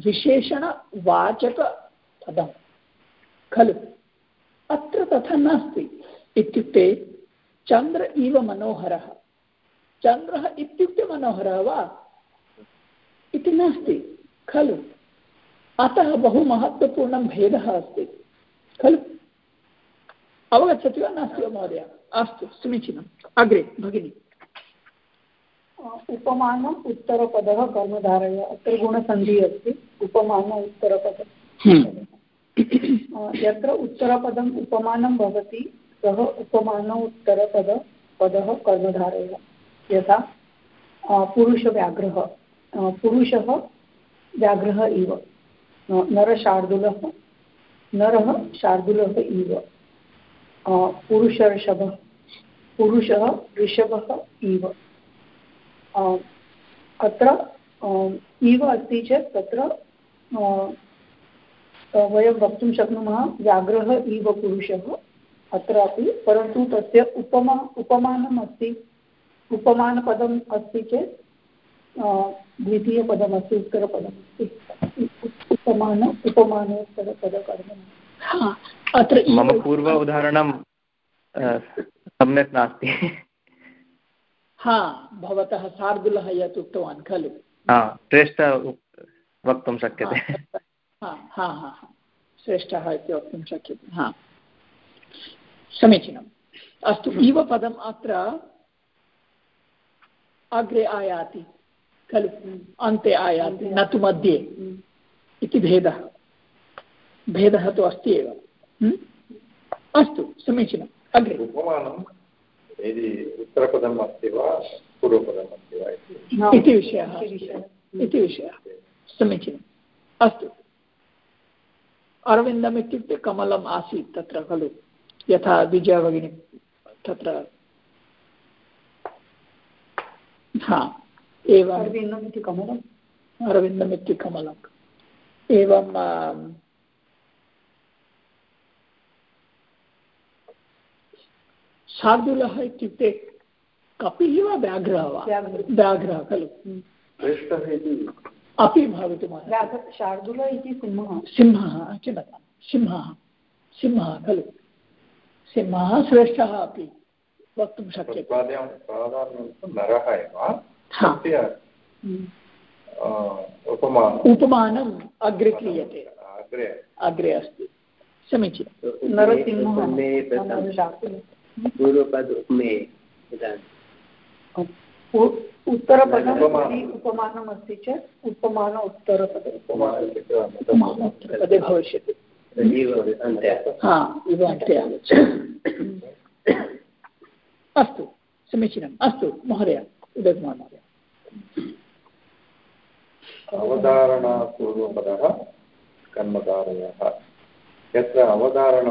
विशेषणवाचकपदं खलु। अत्र तथा नास्ति इत्युक्ते चन्द्र इव मनोहरः चन्द्रः इत्युक्ते मनोहरः वा इति नास्ति खलु। अतः बहु महत्त्वपूर्णं भेदः अस्ति खलु। अवगच्छति वा नास्ति वा महोदय। अस्तु समीचीनम्। अग्रे भगिनी। उपमानम् उत्तरपदः कर्मधारय अत्र गुणसन्धिः अस्ति उपमान उत्तरपदं यत्र उत्तरपदम् उपमानं भवति सः उपमान उत्तरपदः कर्मधारयः। यथा पुरुषव्याघ्रः पुरुषः व्याघ्रः इव नरः शार्दूलः इव पुरुषर्षभः पुरुषः वृषभः इव। अत्र इव अस्ति चेत् तत्र वयं वक्तुं शक्नुमः व्याघ्रः इव पुरुषः अत्रापि परन्तु तस्य उपमानम् अस्ति उपमानपदम् अस्ति चेत् द्वितीयपदमस्ति उत्तरपदमस्ति उपमानोत्तरपदकर्म। अत्र मम पूर्व उदाहरणं सम्यक् नास्ति। भवतः शार्दूलः यत् उक्तवान् खलु श्रेष्ठ वक्तुं शक्यते। श्रेष्ठः इति वक्तुं शक्यते। समीचीनम्। अस्तु इव पदम् अत्र अग्रे आयाति खलु अन्ते आयाति न तु मध्ये इति भेदः तु अस्ति एव। अस्तु समीचीनम्। अग्रे उपमानं यदि उत्तरपदम् अस्ति वा पूर्वपदम् अस्ति वा इति विषयः समीचीनम्। अस्तु अरविन्दम् इत्युक्ते कमलम् आसीत् तत्र खलु यथा विजया भगिनी तत्र एवम् अरविन्दम् इति कमलम् एवं शार्दूलः इत्युक्ते कपिः वा व्याघ्रः वा व्याघ्रः खलु। अपि भवितुमर्हति। शार्दूल इति सिंहः सिंहः क्षम्यतां सिंहः खलु सिंहः श्रेष्ठः अपि वक्तुं शक्यते। नरः एव उपमानम् अग्रे क्रियते अग्रे अस्ति समीचीनं। उत्तरपदम् उपमानम् अस्ति चेत् उपमान उत्तरपदे भविष्यति। इव अन्ते आगच्छति। अस्तु समीचीनम्। अस्तु महोदय उदयकुमार महोदय। अवधारणापूर्वपदः कर्मधारयः। यत्र अवधारण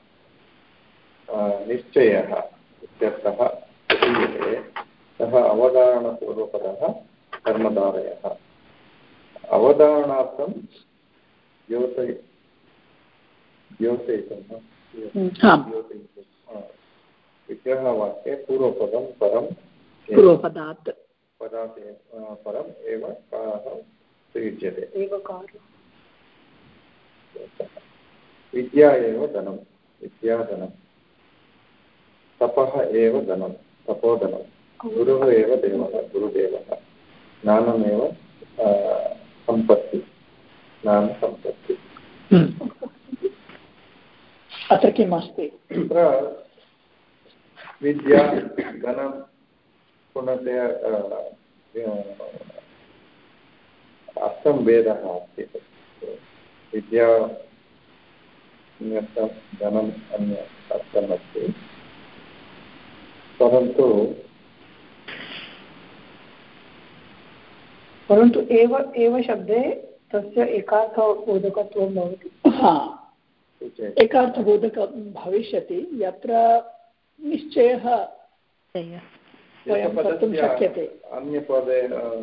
निश्चयः इत्यर्थः क्रियते सः अवधारणपूर्वपदः कर्मधारयः। अवधारणार्थं विग्रहवाक्ये पूर्वपदं परं पूर्वपदात् परम् एव कारः प्रयुज्यते। विद्या एव धनं विद्याधनं। तपः एव धनं तपोधनं। गुरुः एव देवः गुरुदेवः। ज्ञानमेव सम्पत्ति ज्ञानसम्पत्ति। अत्र किम् अस्ति? तत्र विद्या धनं पुनः अर्थं भेदः अस्ति। विद्या धनम् अन्य अर्थम् अस्ति परन्तु एव शब्दे तस्य एकार्थबोधकत्वं भवति। एकार्थबोधकं भविष्यति यत्र निश्चयः वयं कर्तुं शक्यते। अन्यपदे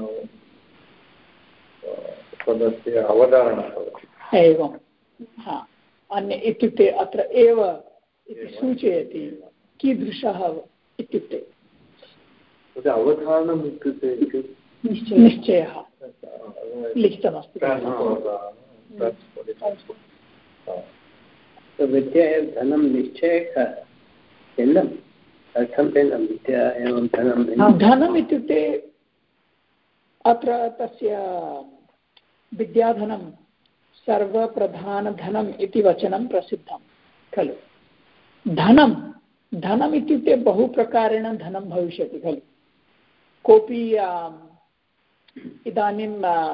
पदस्य अवधारणा भवति। एवं अन्य इत्युक्ते अत्र एव इति सूचयति कीदृशः इत्युक्ते अवधारणम् इत्युक्ते निश्चयः लिखितमस्ति। विद्या एव धनं निश्चयः भिन्नम् अर्थं भिन्नं। विद्या एवं धनम् इत्युक्ते अत्र तस्य विद्याधनं सर्वप्रधानधनम् इति वचनं प्रसिद्धं खलु। धनम् इत्युक्ते बहुप्रकारेण धनं भविष्यति खलु। कोऽपि इदानीं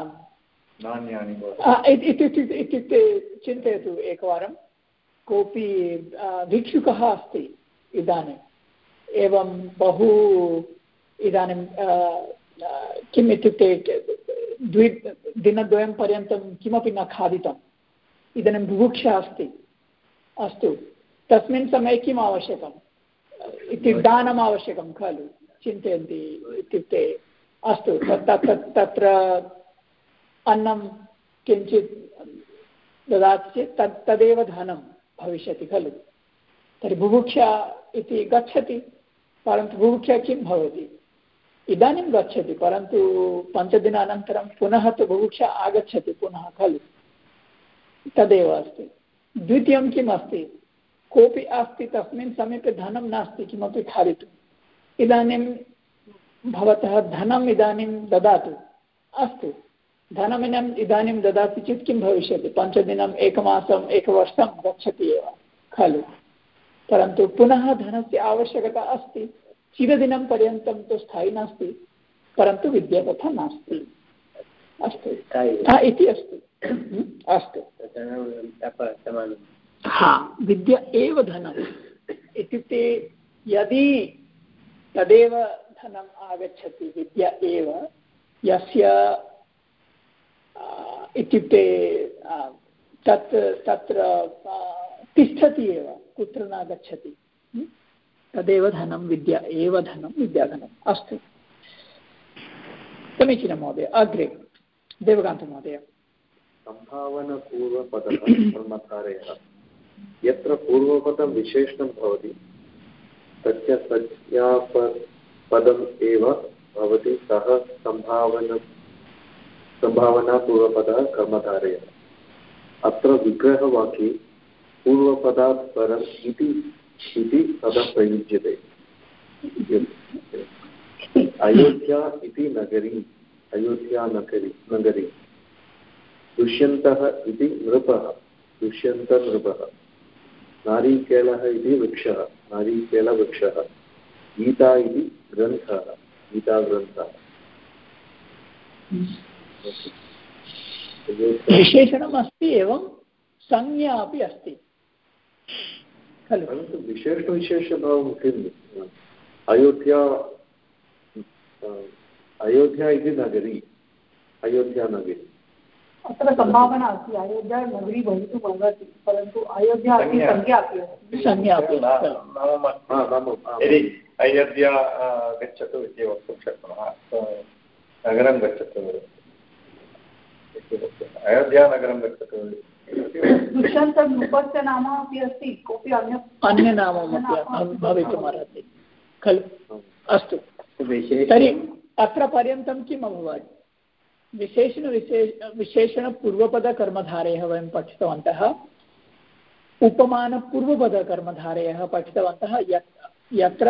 इत्युक्ते चिन्तयतु एकवारं कोऽपि भिक्षुकः अस्ति इदानीम् एवं बहु इदानीं किम् इत्युक्ते दिनद्वयं पर्यन्तं किमपि न खादितम् इदानीं बुभुक्षा अस्ति। अस्तु तस्मिन् समये किम् आवश्यकम् इत्युक्ते दानम् आवश्यकं खलु चिन्तयन्ति इत्युक्ते अस्तु तत्र अन्नं किञ्चित् ददाति चेत् तदेव धनं भविष्यति खलु। तर्हि बुभुक्षा इति गच्छति परन्तु बुभुक्षा किं भवति इदानीं गच्छति परन्तु 5 दिनानन्तरं पुनः तु बुभुक्षा आगच्छति पुनः खलु। तदेव अस्ति। द्वितीयं किम् अस्ति कोऽपि अस्ति तस्मिन् समीपे धनं नास्ति किमपि खादितुम् इदानीं भवतः धनम् इदानीं ददातु। अस्तु धनम् इदानीं ददाति चेत् किं भविष्यति 5 दिनम् 1 मासम् 1 वर्षं गच्छति एव खलु। परन्तु पुनः धनस्य आवश्यकता अस्ति। चिरदिनं पर्यन्तं तु स्थायी नास्ति परन्तु विद्या तथा नास्ति। अस्तु इति अस्ति। अस्तु विद्या एव धनम् इत्युक्ते यदि तदेव धनम् आगच्छति विद्या एव यस्य इत्युक्ते तत्र तिष्ठति एव कुत्र न गच्छति तदेव धनं विद्या एव धनं विद्याधनम्। अस्तु समीचीनं महोदय। अग्रे देवकान्तमहोदय। सम्भावनपूर्वपदः कर्मधारयः। यत्र पूर्वपदं विशेषणं भवति तस्य संज्ञापदम् एव भवति सः सम्भावनं सम्भावनापूर्वपदः कर्मधारयः। अत्र विग्रहवाक्ये पूर्वपदात् परम् इति पदं प्रयुज्यते। अयोध्या इति नगरी, अयोध्या नगरी। दुष्यन्तः इति नृपः, दुष्यन्तनृपः। नारीकेलः इति वृक्षः, नारीकेलवृक्षः। गीता इति ग्रन्थः, गीताग्रन्थः। विशेषणम् अस्ति एवं संज्ञा अपि अस्ति खलु। परन्तु विशेषविशेषभावं किम्? अयोध्या इति नगरी, अयोध्यानगरी। अत्र सम्भावना अस्ति अयोध्या नगरी भवितुम् अर्हति, परन्तु अयोध्या अपि संज्ञा अपि अस्ति। यदि अयोध्या गच्छतु इति वक्तुं शक्नुमः, नगरं गच्छतु, अयोध्यानगरं गच्छतु। दुष्यन्तनृपस्य नाम अपि अस्ति, कोऽपि अन्यनाममपि भवितुम् अर्हति खलु। अस्तु, तर्हि अत्र पर्यन्तं किम् अभवत्? विशेषणपूर्वपदकर्मधारयः वयं पठितवन्तः, उपमानपूर्वपदकर्मधारयः पठितवन्तः, यत्र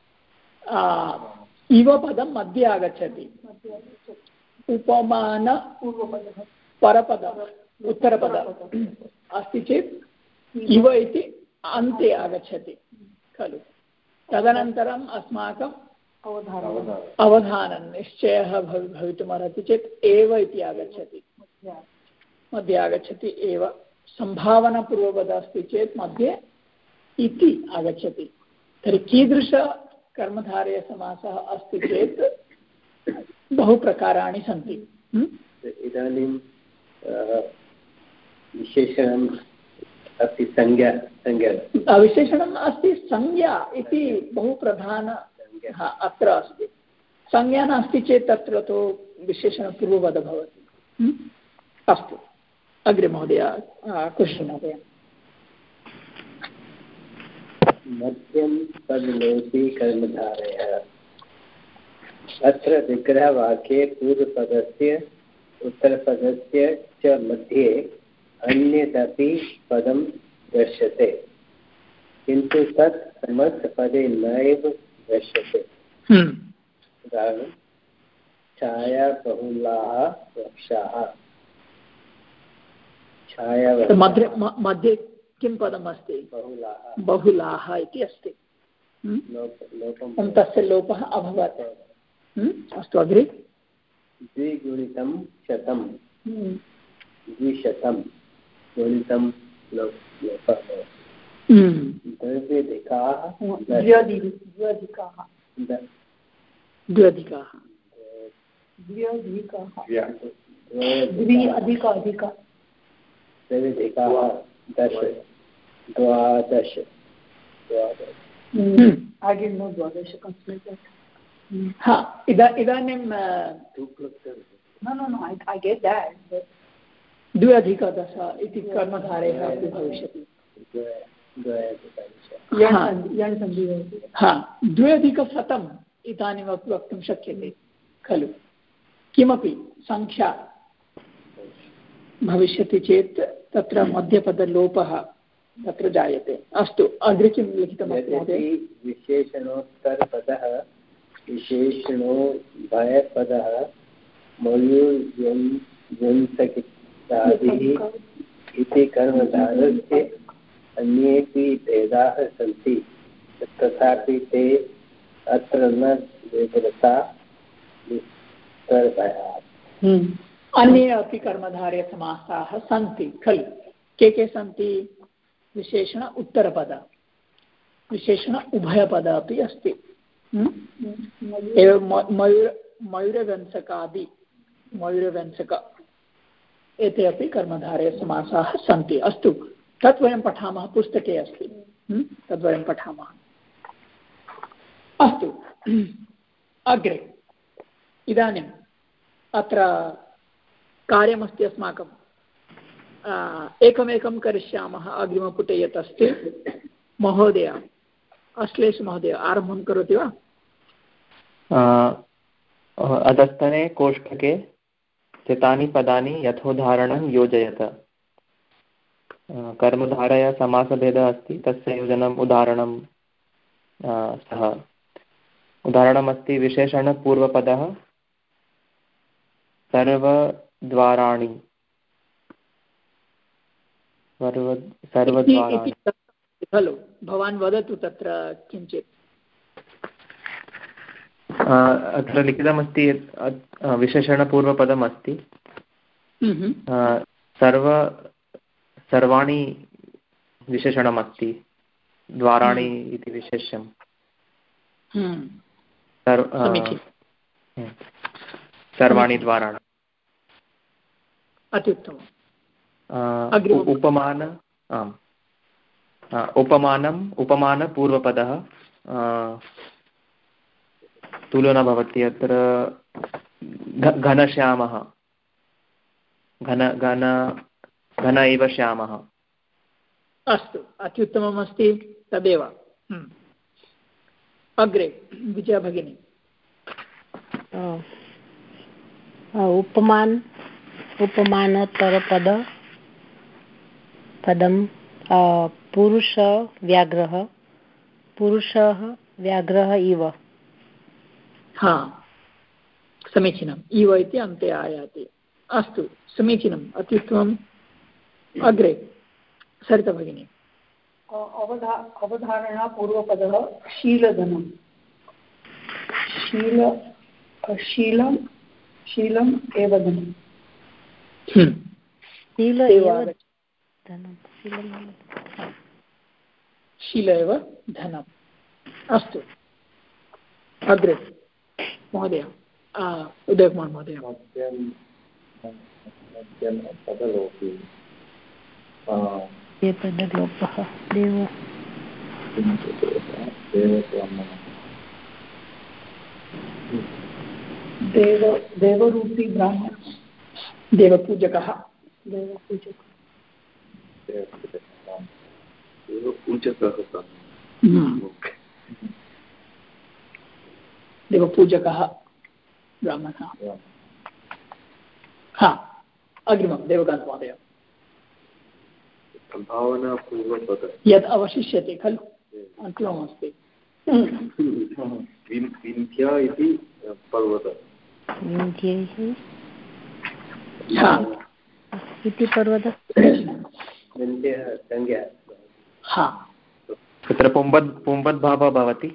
इव पदं मध्ये आगच्छति, उपमान परपदम् उत्तरपदम् अस्ति चेत् इव इति अन्ते आगच्छति खलु। तदनन्तरम् अस्माकं अवधानं निश्चयः भवितुमर्हति चेत् एव इति आगच्छति, मध्ये आगच्छति एव। सम्भावनापूर्वपदम् अस्ति चेत् मध्ये इति आगच्छति। तर्हि कीदृशकर्मधारयसमासः अस्ति चेत् बहुप्रकाराणि सन्ति। इदानीं विशेषणम् अस्ति संज्ञा, विशेषणम् अस्ति संज्ञा इति बहु प्रधान अत्र अस्ति। संज्ञा नास्ति चेत् तत्र तु विशेषणपूर्वपदं भवति। अस्तु, अग्रे महोदय, कृष्णमहोदय। मध्यं पदलोपी कर्मधारयः। अत्र विग्रहवाक्ये पूर्वपदस्य उत्तरपदस्य च मध्ये अन्यदपि पदं दृश्यते, किन्तु तत् समर्थपदे नैव दृश्यते। उदाहरणं छायाबहुलाः वृक्षाः। मध्ये किं पदम् अस्ति? बहुलाः इति अस्ति। तस्य लोपः अभवत्। अस्तु, अग्रे। द्विगुणितं शतं, द्विशतं गुणितं लोपः। द्व्यधिकाः, द्व्यधिकाः, द्व्यधिकाः दश, द्वादश, इदानीं द्व्यधिकदश इति कर्मधारयः अपि भविष्यति। द्व्यधिकशतम् इदानीमपि वक्तुं शक्यते खलु। किमपि सङ्ख्या भविष्यति चेत् तत्र मध्यपदलोपः तत्र जायते। अस्तु, अग्रे किं लिखितमस्ति महोदय? विशेषणोत्तरपदः, विशेषणोभयपदः, मयूर्यंसकितादिः इति कर्मधारस्य अन्येपि भेदाः सन्ति, तथापि ते अत्र न विवृता विस्तरभयात्। अन्ये अपि कर्मधारयसमासाः सन्ति खलु। के सन्ति? विशेषण उत्तरपद, विशेषण उभयपद अपि अस्ति। मयूरव्यंसकादि, मयूरव्यंसक एते अपि कर्मधारयसमासाः सन्ति। अस्तु, तत् वयं पठामः, पुस्तके अस्ति, तद्वयं पठामः। अस्तु, अग्रे। इदानीम् अत्र कार्यमस्ति अस्माकं, एकमेकं करिष्यामः। अग्रिमपुटे यत् अस्ति, महोदय अश्लेष महोदय आरम्भं करोति वा? अधस्तने कोष्ठके स्थितानि पदानि यथोदाहरणं योजयत। कर्मधारया समासभेदः अस्ति, तस्य योजनम् उदाहरणं सः उदाहरणमस्ति विशेषणपूर्वपदः सर्वद्वाराणि। सर्वद्वाराणि खलु भवान् वदतु तत्र किञ्चित्। अत्र लिखितमस्ति विशेषणपूर्वपदम् अस्ति सर्वाणि विशेषणमस्ति, द्वाराणि इति विशेष्यं। सर्वाणि द्वाराणि। अत्युत्तमम्। उपमानपूर्वपदः तुलना भवति अत्र घनश्यामः, घन एव श्यामः। अस्तु, अत्युत्तमम् अस्ति, तदेव। अग्रे विजया भगिनी। उपमानतरपदं पुरुषः व्याघ्रः इव। हा, समीचीनम्। इव इति अन्ते आयाति। अस्तु, समीचीनम्, अत्युत्तमम्। अग्रे सरिता भगिनी। अवधारणापूर्वपदः शीलधनं। शीलम् एव धनं। शील एव धनम्। अस्तु, अग्रे महोदय, उदयकुमार महोदय। देवरूपी ब्राह्मण। देवपूजकः। देवपूजकः ब्राह्मणः। हा, अग्रिमं देवकान्त महोदय। यद् अवशिष्यते खलु अन्तिममस्ति। विन्ध्या इति पर्वतः। इति पर्वतः। तत्र पुंवद्भावः भवति।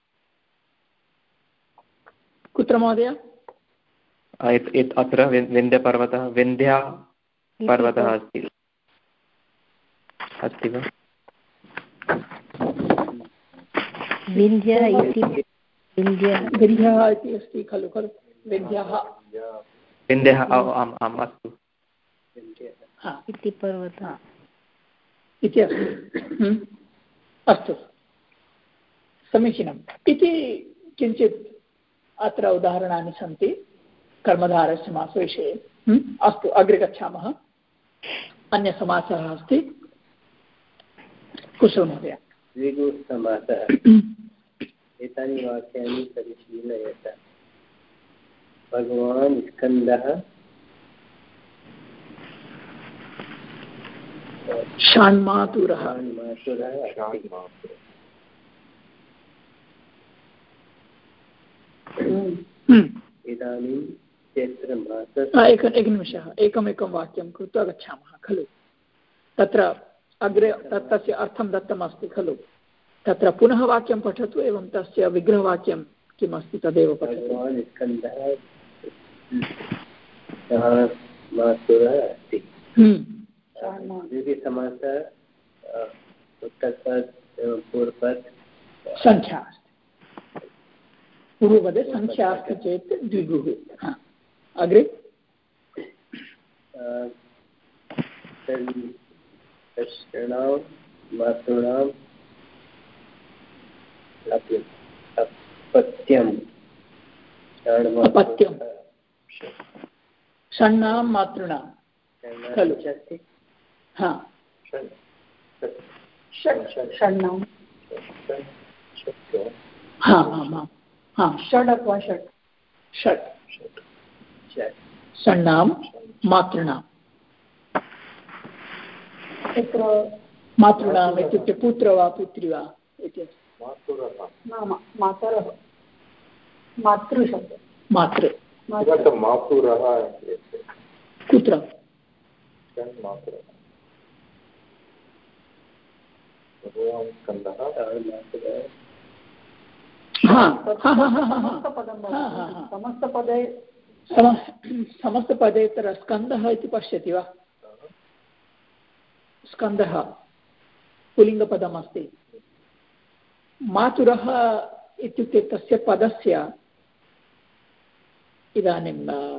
कुत्र महोदय? अत्र विन्ध्यपर्वतः, विन्ध्या पर्वतः अस्ति वा? विन्ध्यः इति अस्ति खलु खलु विन्ध्यः आम् आम् अस्तु इति पर्वतः इति अस्ति। अस्तु, समीचीनम्। इति किञ्चित् अत्र उदाहरणानि सन्ति कर्मधारस्य समासविषये। अस्तु, अग्रे गच्छामः। अन्यसमासः अस्ति कुशल महोदय। द्विगुसमासः। एतानि वाक्यानि परिशीलयत। भगवान् स्कन्दः षण्मातुरः। इदानीं चैत्रमासः। एकनिमिषः, एकमेकं वाक्यं कृत्वा गच्छामः खलु। तत्र अग्रे तस्य अर्थं दत्तमस्ति खलु। तत्र पुनः वाक्यं पठतु, एवं तस्य विग्रहवाक्यं किमस्ति तदेव पठतु। भगवान् स्कन्दः षण्मातुरः अस्ति। द्विगुसमासः उत्तरपद एवं पूर्वपद संख्या अस्ति। पूर्वपदे संख्या अस्ति चेत् द्विगुः। अग्रे षष्णां मातॄणाम् अपत्यं। षण्णां मातॄणां खलु। हा, षण्णां। हाँ हाँ हाँ हाँ, षड् अथवा षट्। षण्णां मातॄणां तत्र मातॄणाम् इत्युक्ते पुत्र वा पुत्री वा इति मातरः मातृशब्दः मातृ मातुरः कुत्र समस्तपदे तत्र स्कन्दः इति पश्यति वा स्कन्दः पुल्लिङ्गपदमस्ति मातुरः इत्युक्ते तस्य पदस्य इदानीं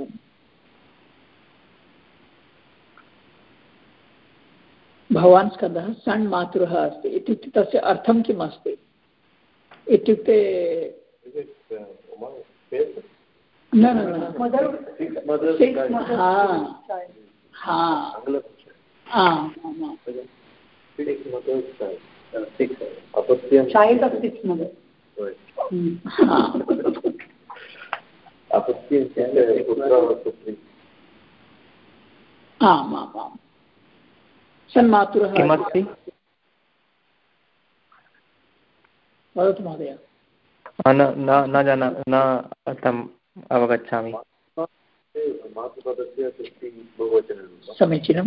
भगवान् स्कन्दः सण् मातुरः अस्ति इत्युक्ते तस्य अर्थं किम् अस्ति इत्युक्ते न आम् सन्मातुरः किमस्ति वदतु महोदय न जाना न अर्थम् अवगच्छामि समीचीनं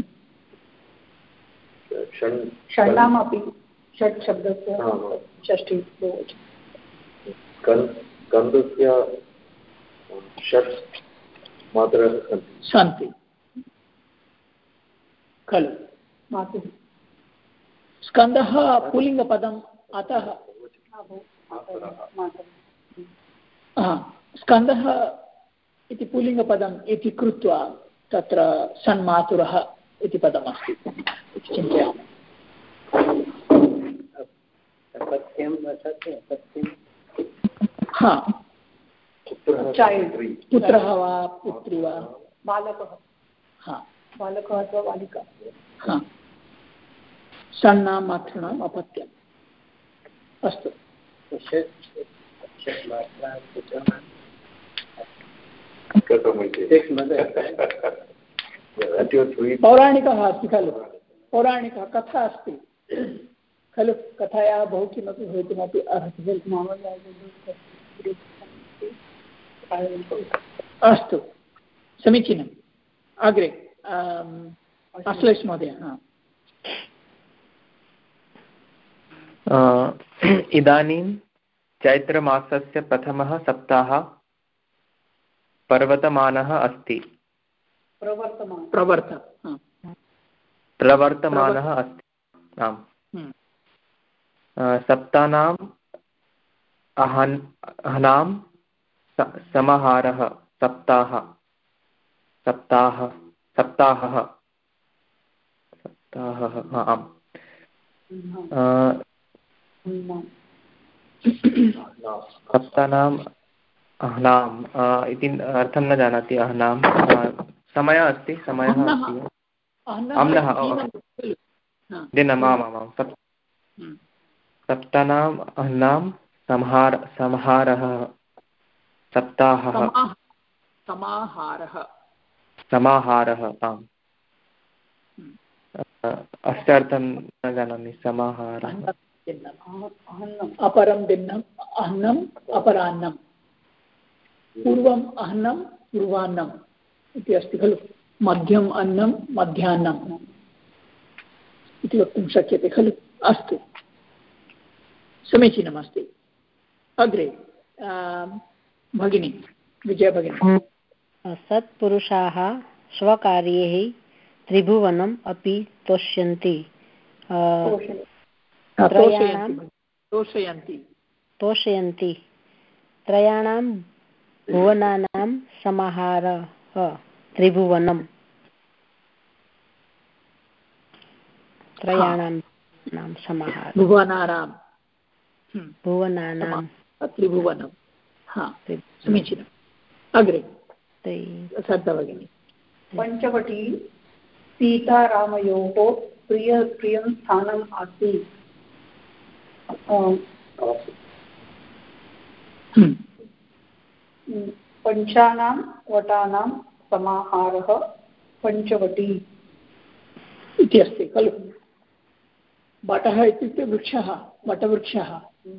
षण्णामपि षट् शब्दस्य षष्ठी बहुवचनं स्कन्दस्य षट् मातरः सन्ति खलु मातुः स्कन्दः पुल्लिङ्गपदम् अतः स्कन्दः इति पुल्लिङ्गपदम् इति कृत्वा तत्र सन्मातुरः इति पदमस्ति इति चिन्तयामि पुत्रः वा पुत्री वा बालकः बालकः अथवा बालिका षण्णां मातॄणाम् अपत्यम् अस्तु पौराणिकः अस्ति खलु पौराणिकः कथा अस्ति खलु कथायाः बहु किमपि भवितुमपि अर्हति खलु अस्तु समीचीनम् अग्रे अश्लेष महोदय इदानीं चैत्रमासस्य प्रथमः सप्ताहः प्रवर्तमानः अस्ति प्रवर्तमानः अस्ति आम् सप्तानाम् अहनां समाहारः सप्ताहः आम् सप्तानाम् अहनाम् इति अर्थं न जानाति अहनां समयः अस्ति समयः अस्ति अम्नः दिनम् आमामां सप्तानाम् अहनां समाहारः सप्ताहः समाहारः आम् अस्य अर्थं न जानामि समाहारः अपरं दिनम् अह्नम् अपराह्नं पूर्वम् अह्नं पूर्वाह्नम् इति अस्ति खलु मध्यम् अन्नं मध्याह्नम् इति वक्तुं शक्यते खलु अस्तु समीचीनमस्ति अग्रे भगिनी विजयभगिनी सत्पुरुषाः स्वकार्यैः त्रिभुवनम् अपि तोष्यन्ति तोषयन्ति त्रयाणां भुवनानां समाहारः त्रिभुवनम् त्रयाणां समाहारः भुवनानां त्रिभुवनं समीचीनम् अग्रे भगिनी पञ्चवटी सीतारामयोः प्रियं स्थानम् आसीत् पञ्चानां वटानां समाहारः पञ्चवटी इति अस्ति खलु। बटः इत्युक्ते वृक्षः, वटवृक्षः।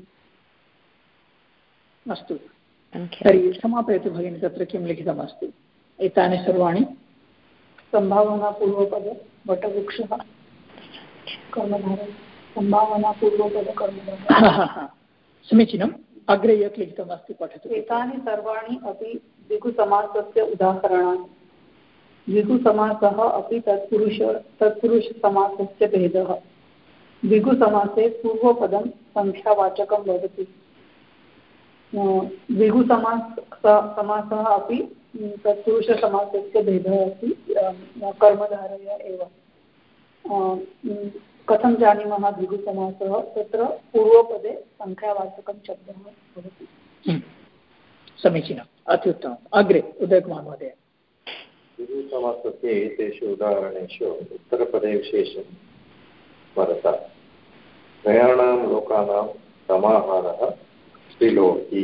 अस्तु, तर्हि समापयतु भगिनी, तत्र किं लिखितमस्ति? एतानि सर्वाणि सम्भावनापूर्वपद वटवृक्षः कर्मधारय, सम्भावनापूर्वपद कर्मधारय। समीचीनम्। अग्रे यत् लिखितमस्ति पठतु। एतानि सर्वाणि अपि द्विगुसमासस्य उदाहरणानि। द्विगुसमासः अपि तत्पुरुषसमासस्य भेदः। द्विगुसमासे पूर्वपदं संख्यावाचकं भवति। द्विगुसमासः अपि तत्पुरुषसमासस्य भेदः अस्ति, कर्मधारय एव। कथं जानीमः द्विगुसमासः? तत्र पूर्वपदे संख्यावाचकं शब्दः भवति। समीचीनम्, अत्युत्तमम्। अग्रे उदयकुमार महोदय। द्विगुसमासस्य एतेषु उदाहरणेषु उत्तरपदे विशेषं स्मरता। त्रयाणां लोकानां समाहारः त्रिलोकी।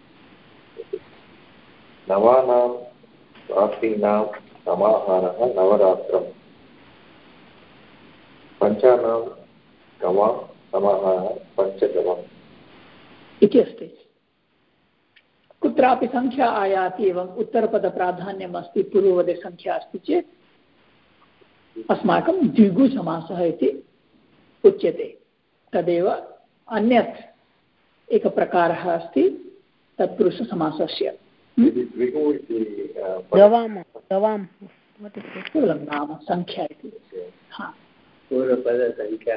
नवानां रात्रीणां समाहारः नवरात्रम्। पञ्चानां गवां समाहारः पञ्चगवम् इति अस्ति। कुत्रापि संख्या आयाति एवम् उत्तरपदप्राधान्यम् अस्ति, पूर्वपदे संख्या अस्ति चेत् अस्माकं द्विगुसमासः इति उच्यते। तदेव अन्यत् एकप्रकारः अस्ति तत्पुरुषसमासस्य। केवलं नाम संख्या इति। पूर्वपदसंख्या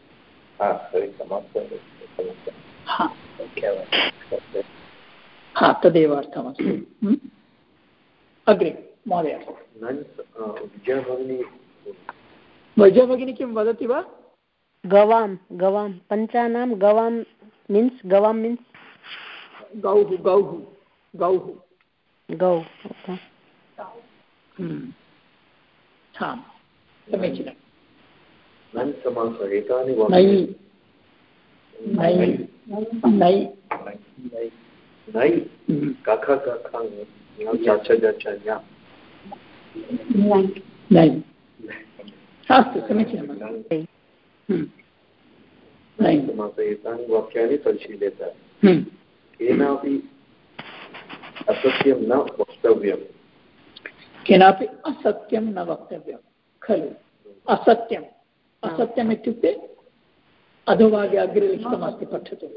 तदेव अर्थमस्ति। अग्रे महोदय। वैजयभगिनी किं वदति वा? गवां गवां पञ्चानां गवां मीन्स् गवां मीन्स् गौः गौः गौः गौ। समीचीनम्। एतानि नै नै नै नै कख नै। अस्तु, समीचीनम्। एतानि वाक्यानि परिशील्यत। केनापि असत्यं न वक्तव्यम्। केनापि असत्यं न वक्तव्यं खलु। असत्यम्, असत्यम् इत्युक्ते अधोभागे अग्रे लिखितमस्ति, पठतु।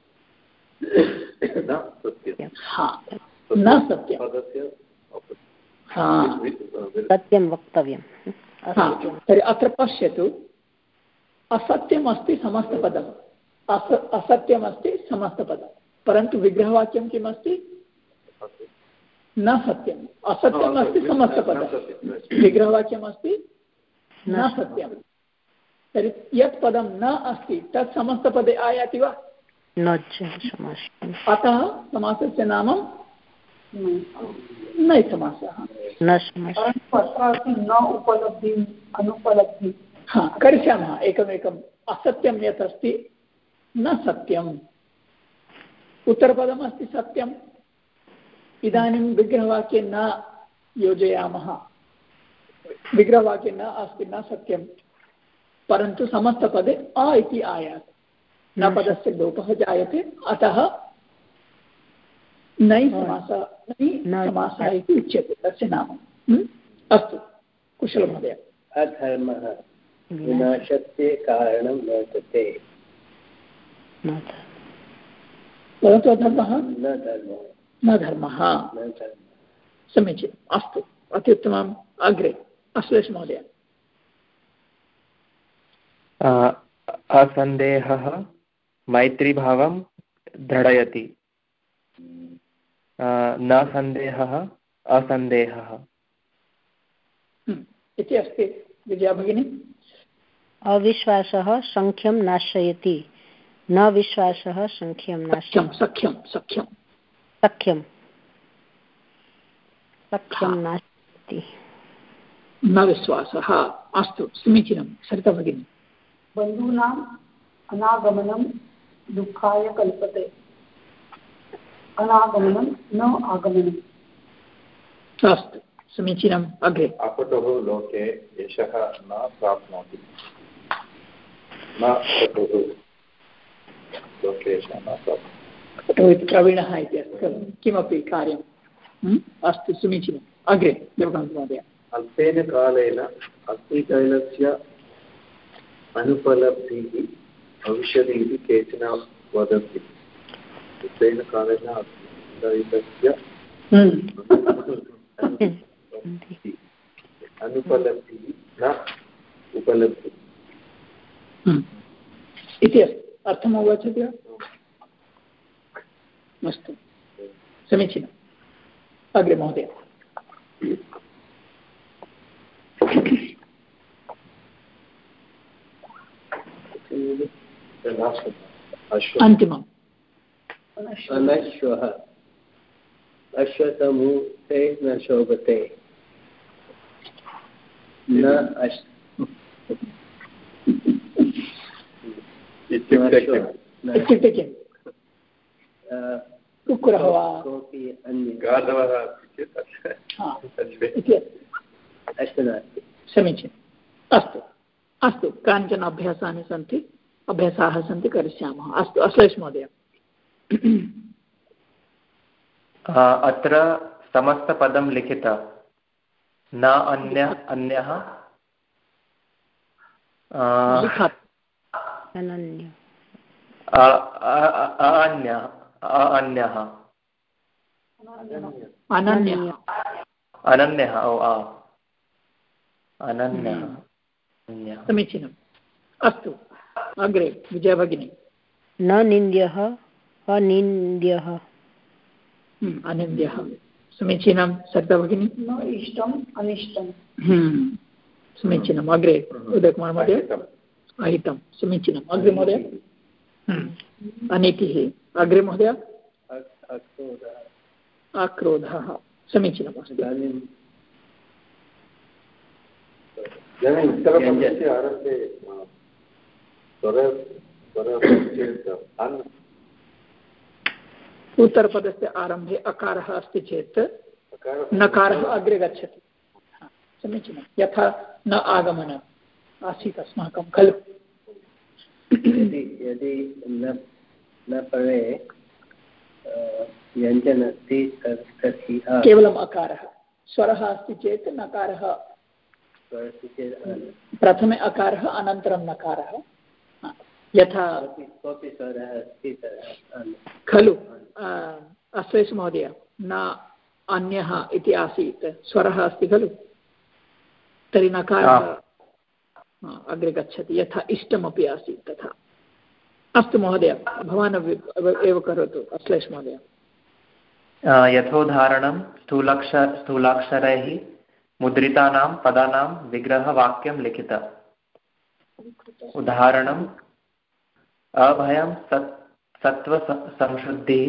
न सत्यं। न सत्यं, सत्यं वक्तव्यं। तर्हि अत्र पश्यतु, असत्यम् अस्ति समस्तपदम्, असत्यमस्ति समस्तपदं, परन्तु विग्रहवाक्यं किमस्ति? न सत्यम्। असत्यम् अस्ति समस्तपदं, विग्रहवाक्यमस्ति न सत्यं। तर्हि यत् पदं न अस्ति तत् समस्तपदे आयाति वा? न। अतः समासस्य नाम नै समासः। न उपलब्धि अनुपलब्धि। करिष्यामः एकमेकम्। असत्यं यत् अस्ति न सत्यम्, उत्तरपदम् अस्ति सत्यम्। इदानीं विग्रहवाक्ये न योजयामः, विग्रहवाक्ये न अस्ति न सत्यं, परन्तु समस्तपदे अ इति आयाति। न पदस्य लोपः जायते, अतः नै समासः इति उच्यते तस्य नाम। अस्तु, कुशल महोदय। अधर्मः विनाशस्य कारणं वर्तते। वदतु। अधर्मः न धर्मः। समीचीनम्। अस्तु, अत्युत्तमम्। अग्रे अश्लेष महोदय। असन्देहः मैत्रीभावं दृढयति। न सन्देहः असन्देहः इति अस्ति। विजया भगिनी। अविश्वासः सङ्ख्यं नाशयति। न विश्वासः सङ्ख्यं नाशयति। सख्यं नाशयति। न विश्वासः। अस्तु, समीचीनं। सरिता भगिनी। बन्धूनाम् अनागमनं दुःखाय कल्पते। अनागमनं न आगमनम्। अस्तु, समीचीनम्। अग्रे अपटुः लोके यशः न प्राप्नोति न पटुः लोके यशः न प्राप्नोति पटुः इति प्रवीणः इति अस्ति खलु किमपि कार्यम् अस्तु समीचीनम्। अग्रे देवकान्त महोदय अल्पेन कालेन अग्नितैलस्य अनुपलब्धिः भविष्यति इति केचन वदन्ति अल्पेन कालेन अग्नितैलस्य अनुपलब्धिः न उपलब्धिः इति अस्ति अर्थम् अवगच्छति वा? अस्तु समीचीनम्। अग्रे महोदय अन्तिमम् अनश्वः अश्वतमूर्ते न शोभते न इत्युक्ते किम्? कुक्कुरः वा कोऽपि अन्य गाधवः इति अस्ति। समीचीनम्। अस्तु अस्तु कानिचन अभ्यासाः सन्ति करिष्यामः। अस्तु अश्लेष महोदय अत्र समस्तपदं लिखितं न अन्यः अन्यः अनन्यः। समीचीनम्। अस्तु अग्रे विजया भगिनी न निन्द्यः अनिन्द्यः अनिन्द्यः। समीचीनं। सरिता भगिनी न इष्टम् अनिष्टम् समीचीनम्। अग्रे उदयकुमार महोदय अहितं। समीचीनम्। अग्रे महोदय अनीतिः। अग्रे महोदय आक्रोधः। समीचीनम्। उत्तरपदस्य आरम्भे उत्तरपदस्य आरम्भे अकारः अस्ति चेत् नकारः अग्रे गच्छति। समीचीनं। यथा न आगमनम् आसीत् अस्माकं खलु। यदि न परे व्यञ्जन अस्ति तर्हि केवलम् अकारः स्वरः अस्ति चेत् नकारः प्रथमे अकारः अनन्तरं नकारः यथा कोऽपि स्वरः अस्ति खलु। अश्लेष महोदय न अन्यः इति आसीत् स्वरः अस्ति खलु तर्हि नकारः अग्रे गच्छति यथा इष्टमपि आसीत् तथा। अस्तु महोदय भवान् एव करोतु अश्लेष महोदय। यथोदाहरणं स्थूलाक्षरैः मुद्रितानां पदानां विग्रहवाक्यं लिखित। उदाहरणम् अभयं सत्त्वसंशुद्धिः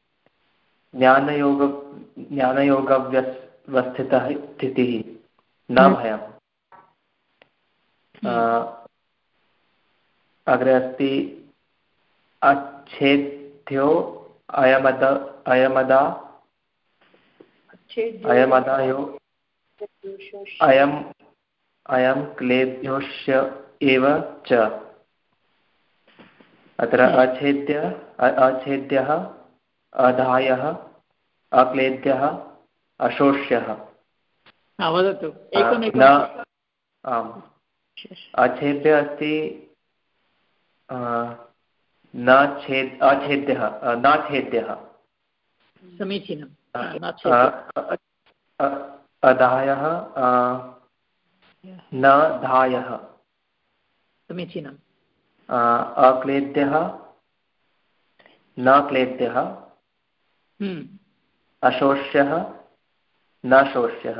ज्ञानयोगव्यवस्थितः स्थितिः न भयम्। अग्रे अस्ति अच्छेद्यो अयमदायो अयं क्लेद्योश्च एव च। अत्र अछेद्यः अधायः अक्लेद्यः अशोष्यः। वदतु। आम् अछेद्य अस्ति अछेद्यः। समीचीनं। अधायः न धायः। समीचीनम्। अक्लेद्यः न क्लेद्यः अशोष्यः न शोष्यः।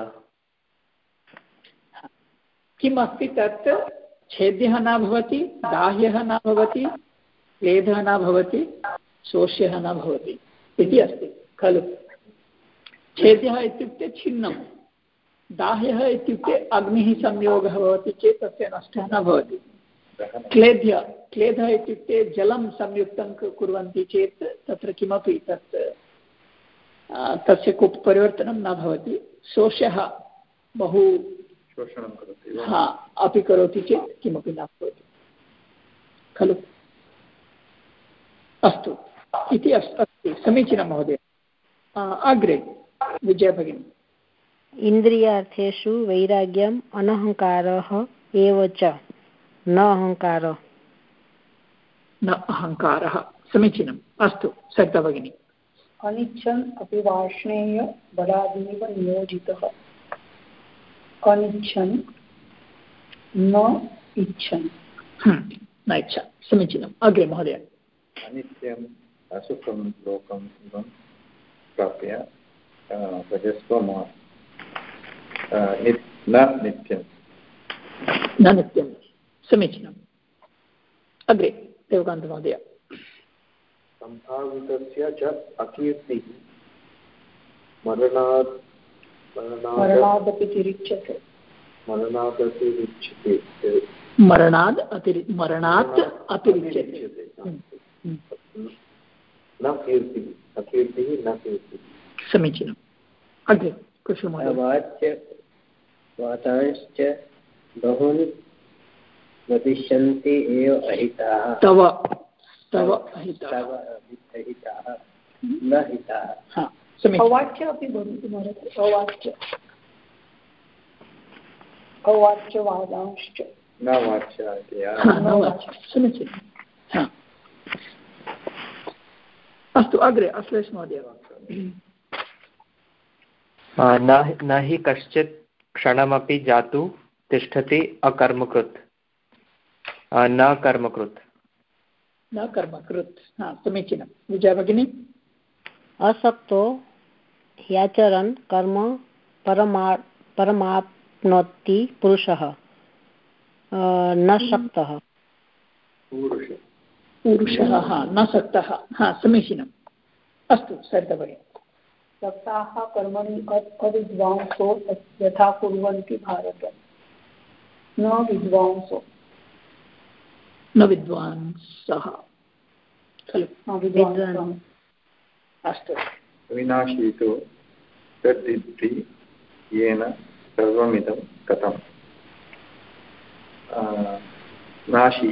किम् अस्ति तत् छेद्यः न भवति दाह्यः न भवति क्लेदः न भवति शोष्यः न भवति इति अस्ति खलु। छेद्यः इत्युक्ते छिन्नं दाह्यः इत्युक्ते अग्निः संयोगः भवति चेत् तस्य नष्टः न भवति। क्लेदः इत्युक्ते जलं संयुक्तं कुर्वन्ति चेत् तत्र किमपि तस्य परिवर्तनं न भवति। शोष्यः बहु शोषणं करोति वा? हा अपि करोति चेत् किमपि न भवति खलु। अस्तु इति अस्ति, समीचीनं महोदय। अग्रे विजया भगिनी। इन्द्रियार्थेषु वैराग्यम् अनहङ्कारः एव च, न अहङ्कारः। न अहङ्कारः, समीचीनम्। अस्तु सरिता भगिनी। अनिच्छन् अपि वार्ष्णेय बलादेव नियोजितः। अनिच्छन् न इच्छन्। न इच्छा, समीचीनम्। अग्रे महोदय। अनित्यम् असुखं लोकम् इवं प्राप्य भजस्व माम्। न नित्यं। न नित्यं, समीचीनम्। अग्रे देवकान्तमहोदय। सम्भावितस्य च अकीर्तिः मरणादपि तिरिच्यते। मरणात् अतिरिच्यते। न कीर्तिः, अकीर्तिः न कीर्तिः। समीचीनम्। अग्रे कुसुममहोदय। वातांश्च बहूनि वदिष्यन्ति एव अहिताः। तव अहिताः, न हिताः। अवाच्य अपि भवति। अवाच्य वादांश्च न वाच्य इति। समीचीनम्। अस्तु अग्रे अश्लेष महोदय। न हि कश्चित् क्षणमपि जातु तिष्ठति अकर्मकृत्, न कर्मकृत्। न कर्मकृत्, समीचीनं। विजया भगिनी। असक्तो ह्याचरन् कर्म परमाप्नोति पुरुषः, न शक्तः। पुरुषः न शक्तः, समीचीनम्। अस्तु सरिता भगिनी। सक्ताः कर्मणि अविद्वांसो यथा कुर्वन्ति भारत, न विद्वांसो। न विद्वांसः खलु। अस्तु। विनाशी तु तद्विद्धि येन सर्वमिदं कथम्। नाशी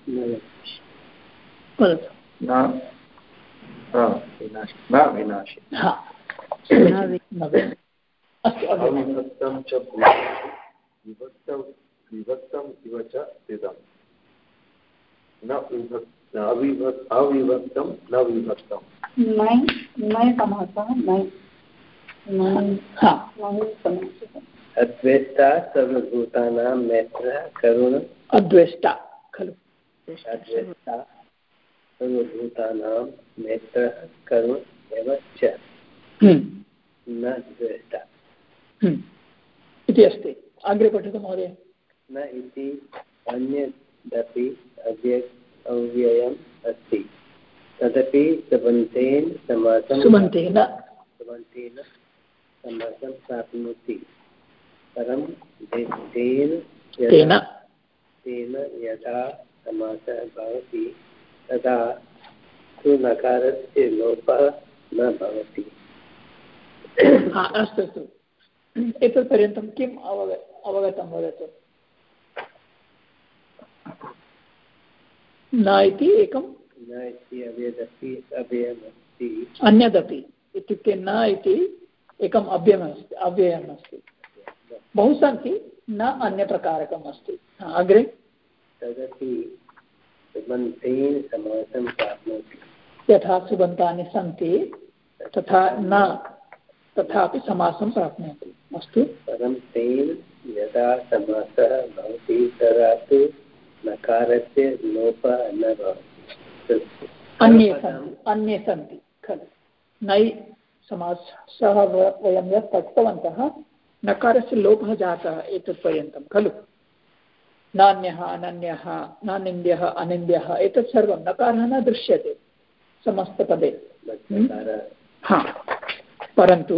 न विनाशी। अविभक्तं च विभक्तम् इव च स्थितम्। अविभक्तं न विभक्तम्। अद्वेष्टा सर्वभूतानां मैत्रः करुण। अद्वेष्टा खलु। अद्वेष्टा सर्वभूतानां मैत्रः करुण एव च, न द्वेष्टा इति अस्ति। अग्रे पठतु महोदय। न इति अन्यदपि अव्ययम् अस्ति, तदपि सुबन्तेन समासं प्राप्नोति। परं तेन यदा समासः भवति तदा तु नकारस्य लोपः न भवति। अस्तु अस्तु, एतत् पर्यन्तं किम् अवगतं वदतु। न इति एकं, न इति अव्ययमस्ति, अन्यदपि इत्युक्ते न इति एकम् अव्ययम् अस्ति। बहु सन्ति, न अन्यप्रकारकम् अस्ति। अग्रे। तदपि सुबन्तेन समासं प्राप्नोति। यथा सुबन्तानि सन्ति तथा न तथापि समासं प्राप्नोति। अस्तु। परं तेन यदा समासः भवति तदा तु नकारस्य लोपः न भवति। अन्ये सन्ति खलु। नै समासः वयं यत् पठितवन्तः, नकारस्य लोपः जातः एतत् पर्यन्तं खलु। नान्यः अनन्यः नानिन्द्यः अनिन्द्यः एतत् सर्वं नकारः न दृश्यते समस्तपदे। परन्तु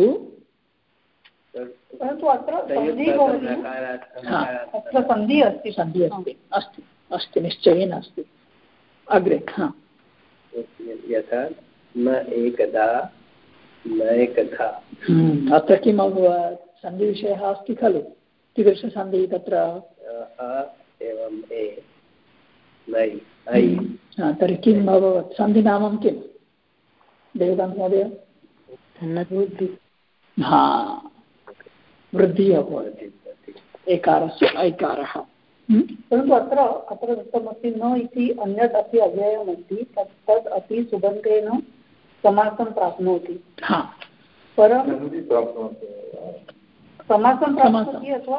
सन्धिः अस्ति निश्चयेन अस्ति। अग्रे। यथा न एकदा न एकथा। अत्र किम् अभवत्? सन्धिविषयः अस्ति खलु कीदृशसन्धिः तत्र एवम् ए नै ऐ तर्हि किम् अभवत् सन्धिनामं किं देवकान्त महोदय वृद्धिः अभवत् एकारस्य ऐकारः परन्तु अत्र दत्तमस्ति न इति अन्यत् अपि अव्ययमस्ति तद् अपि सुबन्तेन समासं प्राप्नोति परं समासं प्राप्नोति अथवा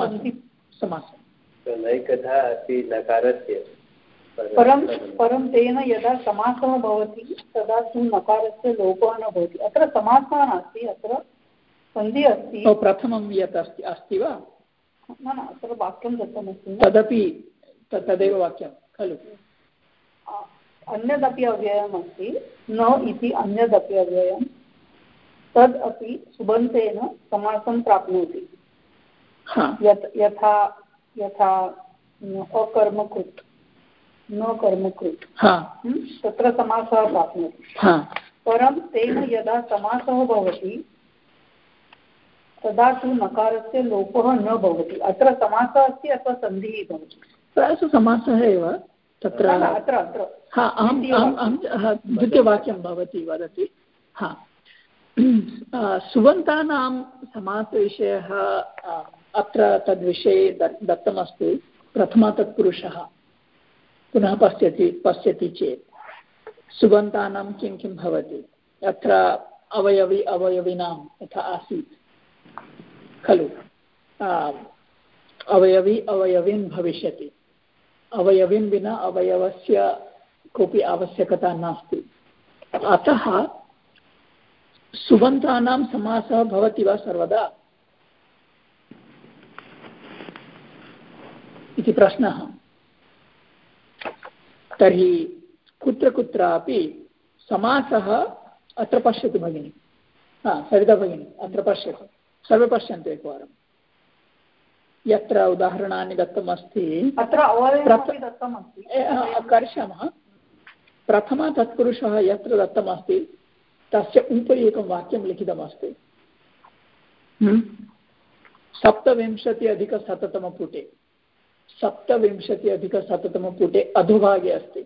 समासं नैकधा अपि नकारस्य परं तेन यदा समासः भवति तदा तु नकारस्य लोपः न भवति अत्र समासः नास्ति अत्र सन्धि अस्ति प्रथमं यत् अस्ति वा न अत्र वाक्यं दत्तमस्ति तदपि तदेव वाक्यं खलु अन्यदपि अव्ययमस्ति न इति अन्यदपि अव्ययं तद् अपि सुबन्तेन समासं प्राप्नोति यथा अकर्मकृत् न कर्मकृत् तत्र समासः प्राप्नोति परं तेन यदा समासः भवति तदा तु नकारस्य लोपः न भवति अत्र समासः अस्ति अथवा सन्धिः भवति प्रायशः समासः एव तत्र अत्र द्वितीयवाक्यं भवति वदति सुबन्तानां समासविषयः अत्र तद्विषये दत्तमस्ति प्रथमः तत्पुरुषः पुनः पश्यति चेत् सुबन्तानां किं किं भवति अत्र अवयविनां यथा आसीत् खलु अवयवी अवयवीन् भविष्यति अवयवीन् विना अवयवस्य कोऽपि आवश्यकता नास्ति अतः सुबन्तानां समासः भवति वा सर्वदा इति प्रश्नः तर्हि कुत्र कुत्रापि समासः अत्र पश्यतु भगिनी सरिता भगिनी अत्र पश्यतु सर्वे पश्यन्तु एकवारं यत्र उदाहरणानि दत्तमस्ति करिष्यामः प्रथमः तत्पुरुषः यत्र दत्तमस्ति तस्य उपरि एकं वाक्यं लिखितमस्ति 27+100 27+100 अधोभागे अस्ति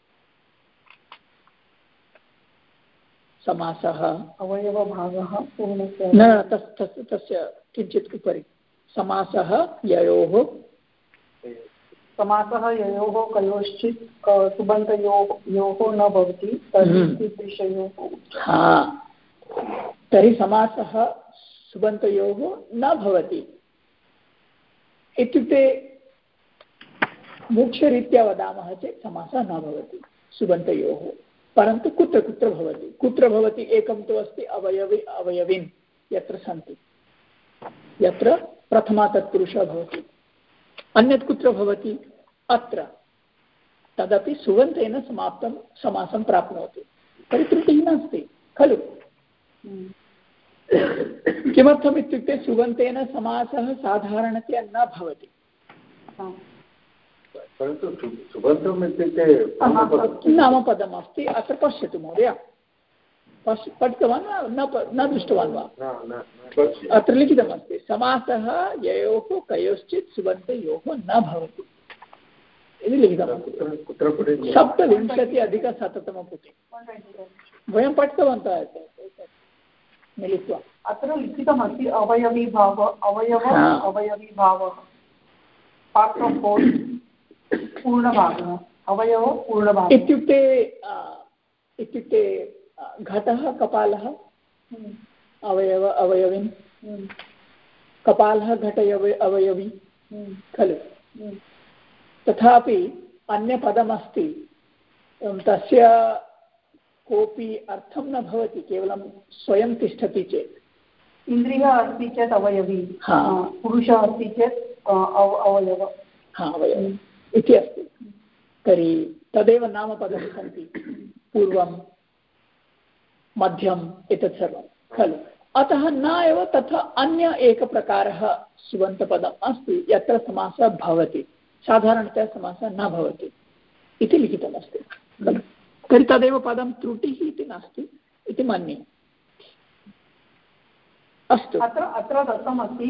समासः अवयवभागः पूर्णस्य न तस्य किञ्चित् उपरि समासः ययोः कयोश्चित् सुबन्तयोः न भवति तर्हि समासः सुबन्तयोः न भवति इत्युक्ते मुख्यरीत्या वदामः चेत् समासः न भवति सुबन्तयोः परन्तु कुत्र कुत्र भवति एकं तु अस्ति अवयवीन् यत्र सन्ति यत्र प्रथमा तत्पुरुषः भवति अन्यत् कुत्र भवति अत्र तदपि सुबन्तेन समाप्तं समासं प्राप्नोति तर्हि त्रुटिः नास्ति खलु किमर्थम् इत्युक्ते सुबन्तेन समासः साधारणतया न भवति परन्तु सुबन्तम् इत्युक्ते नामपदम् अस्ति अत्र पश्यतु महोदय पठितवान् न दृष्टवान् वा अत्र लिखितमस्ति समासः ययोः कयोश्चित् सुबन्तयोः न भवति इति लिखितमस्ति 27+100 वयं पठितवन्तः मिलित्वा अत्र लिखितमस्ति अवयवीभावः पार्ट् आफ् होल् पूर्णभागः अवयव पूर्णभागः इत्युक्ते घटः कपालः अवयवीन् कपालः घट अवयवी खलु तथापि अन्यपदमस्ति तस्य कोऽपि अर्थं न भवति केवलं स्वयं तिष्ठति चेत् इन्द्रियः अस्ति चेत् अवयवी पुरुषः अस्ति चेत् अवयव अवयव इति अस्ति तर्हि तदेव नामपदानि सन्ति पूर्वं मध्यम् एतत् सर्वं खलु अतः न एव तथा अन्य एकप्रकारः सुबन्तपदम् अस्ति यत्र समासः भवति साधारणतया समासः न भवति इति लिखितमस्ति खलु तर्हि तदेव पदं त्रुटिः इति नास्ति इति मन्ये अस्तु अत्र दत्तमस्ति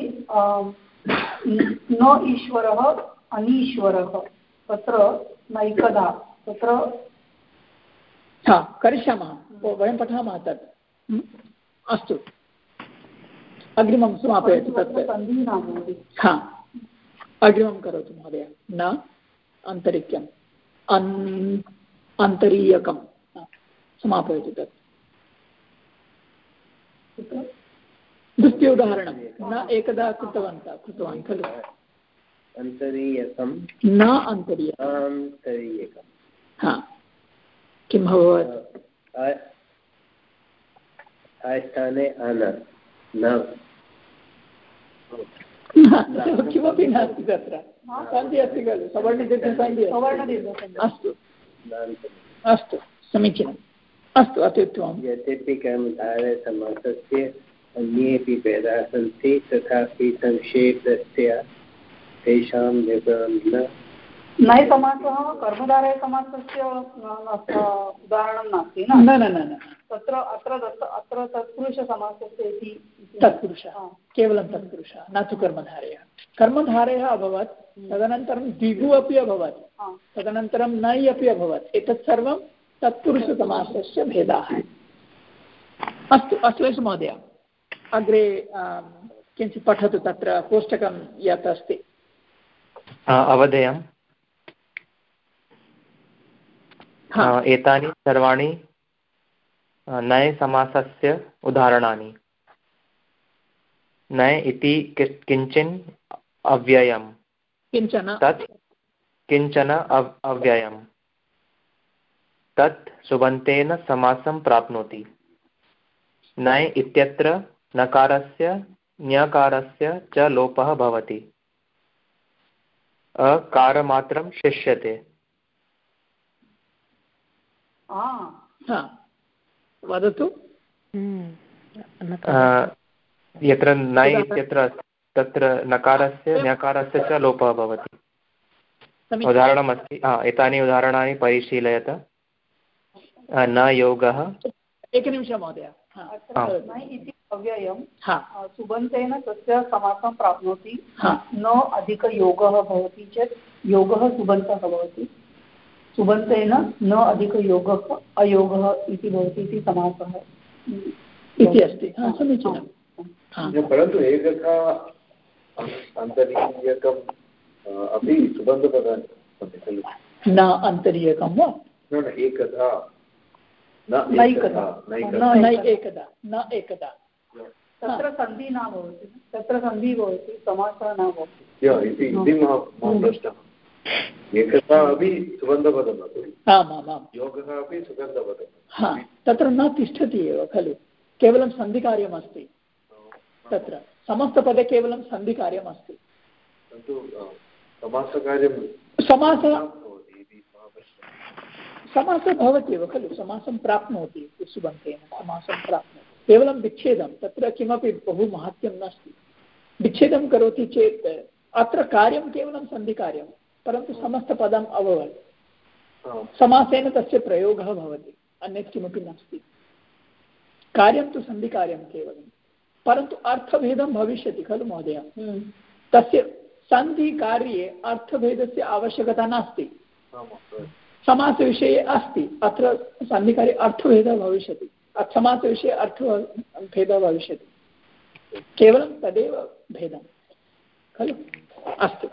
न ईश्वरः अनीश्वरः तत्र नैकदा तत्र हा करिष्यामः वयं पठामः तत् अस्तु अग्रिमं समापयतु तत् सन्धिः न भवति हा अग्रिमं करोतु महोदय न अन्तरिक्यम् अन्तरीयकं समापयतु तत् द्वितीय उदाहरणं न एकदा कृतवान् खलु अन्तरीयकं न अन्तरीयकं हा किम् अभवत् स्थाने न किमपि नास्ति तत्र सन्धिः अस्ति खलु सवर्णदीर्घसन्धिः अस्तु अस्तु समीचीनम् अस्तु अत्युत्तमं यद्यपि कर्मधारय समासस्य अन्येऽपि भेदाः सन्ति तथापि संक्षेपस्य तेषां विवरणं न नय समासः कर्मधारयसमासस्य उदाहरणं नास्ति न तत्र अत्र तत्पुरुषसमासस्य इति तत्पुरुषः केवलं तत्पुरुषः न तु कर्मधारयः अभवत् तदनन्तरं द्विगु अपि अभवत् तदनन्तरं नै अपि अभवत् एतत् सर्वं तत्पुरुषसमासस्य भेदाः अस्तु अश्लेष महोदय अग्रे किञ्चित् पठतु तत्र कोष्टकं यत् अस्ति अवधेयम् एतानि सर्वाणि नय समासस्य उदाहरणानि नय इति किञ्चन अव्ययम् तत् किञ्चन अव्ययम् तत् सुबन्तेन समासं प्राप्नोति नय इत्यत्र नकारस्य ञकारस्य च लोपः भवति अकारमात्रं शिष्यते वदतु यत्र नय इत्यत्र तत्र नकारस्य ञकारस्य च लोपः भवति उदाहरणमस्ति एतानि उदाहरणानि परिशीलयत न योगः एकनिमिषं महोदय इति अव्ययं सुबन्तेन तस्य समासं प्राप्नोति न अधिकयोगः भवति चेत् योगः सुबन्तः भवति सुबन्तेन न अधिकयोगः अयोगः इति भवति इति समासः इति अस्ति समीचीनं परन्तु एकथा अन्तरीयकम् अपि सुबन्तपदानि सन्ति खलु न अन्तरीयकं वा न एकदा न एकदा तत्र सन्धिः न भवति तत्र सन्धिः भवति समासः न भवति इति मम प्रश्नः एकदा अपि सुबन्तपदम् आमामां योगः अपि सुगन्धपदम् तत्र न तिष्ठति एव खलु केवलं सन्धिकार्यमस्ति तत्र समस्तपदे केवलं सन्धिकार्यमस्ति परन्तु समासकार्यं समासः भवति एव खलु समासं प्राप्नोति सुबन्तेन समासं प्राप्नोति केवलं विच्छेदं तत्र किमपि बहु महत्त्वं नास्ति विच्छेदं करोति चेत् अत्र कार्यं केवलं सन्धिकार्यं परन्तु समस्तपदम् अभवत् समासेन तस्य प्रयोगः भवति अन्यत् किमपि नास्ति कार्यं तु सन्धिकार्यं केवलं परन्तु अर्थभेदं भविष्यति खलु महोदय तस्य सन्धिकार्ये अर्थभेदस्य आवश्यकता नास्ति समासविषये अस्ति अत्र सन्धिकार्ये अर्थभेदः भविष्यति समासविषये अर्थभेदः भविष्यति केवलं तदेव भेदं खलु अस्तु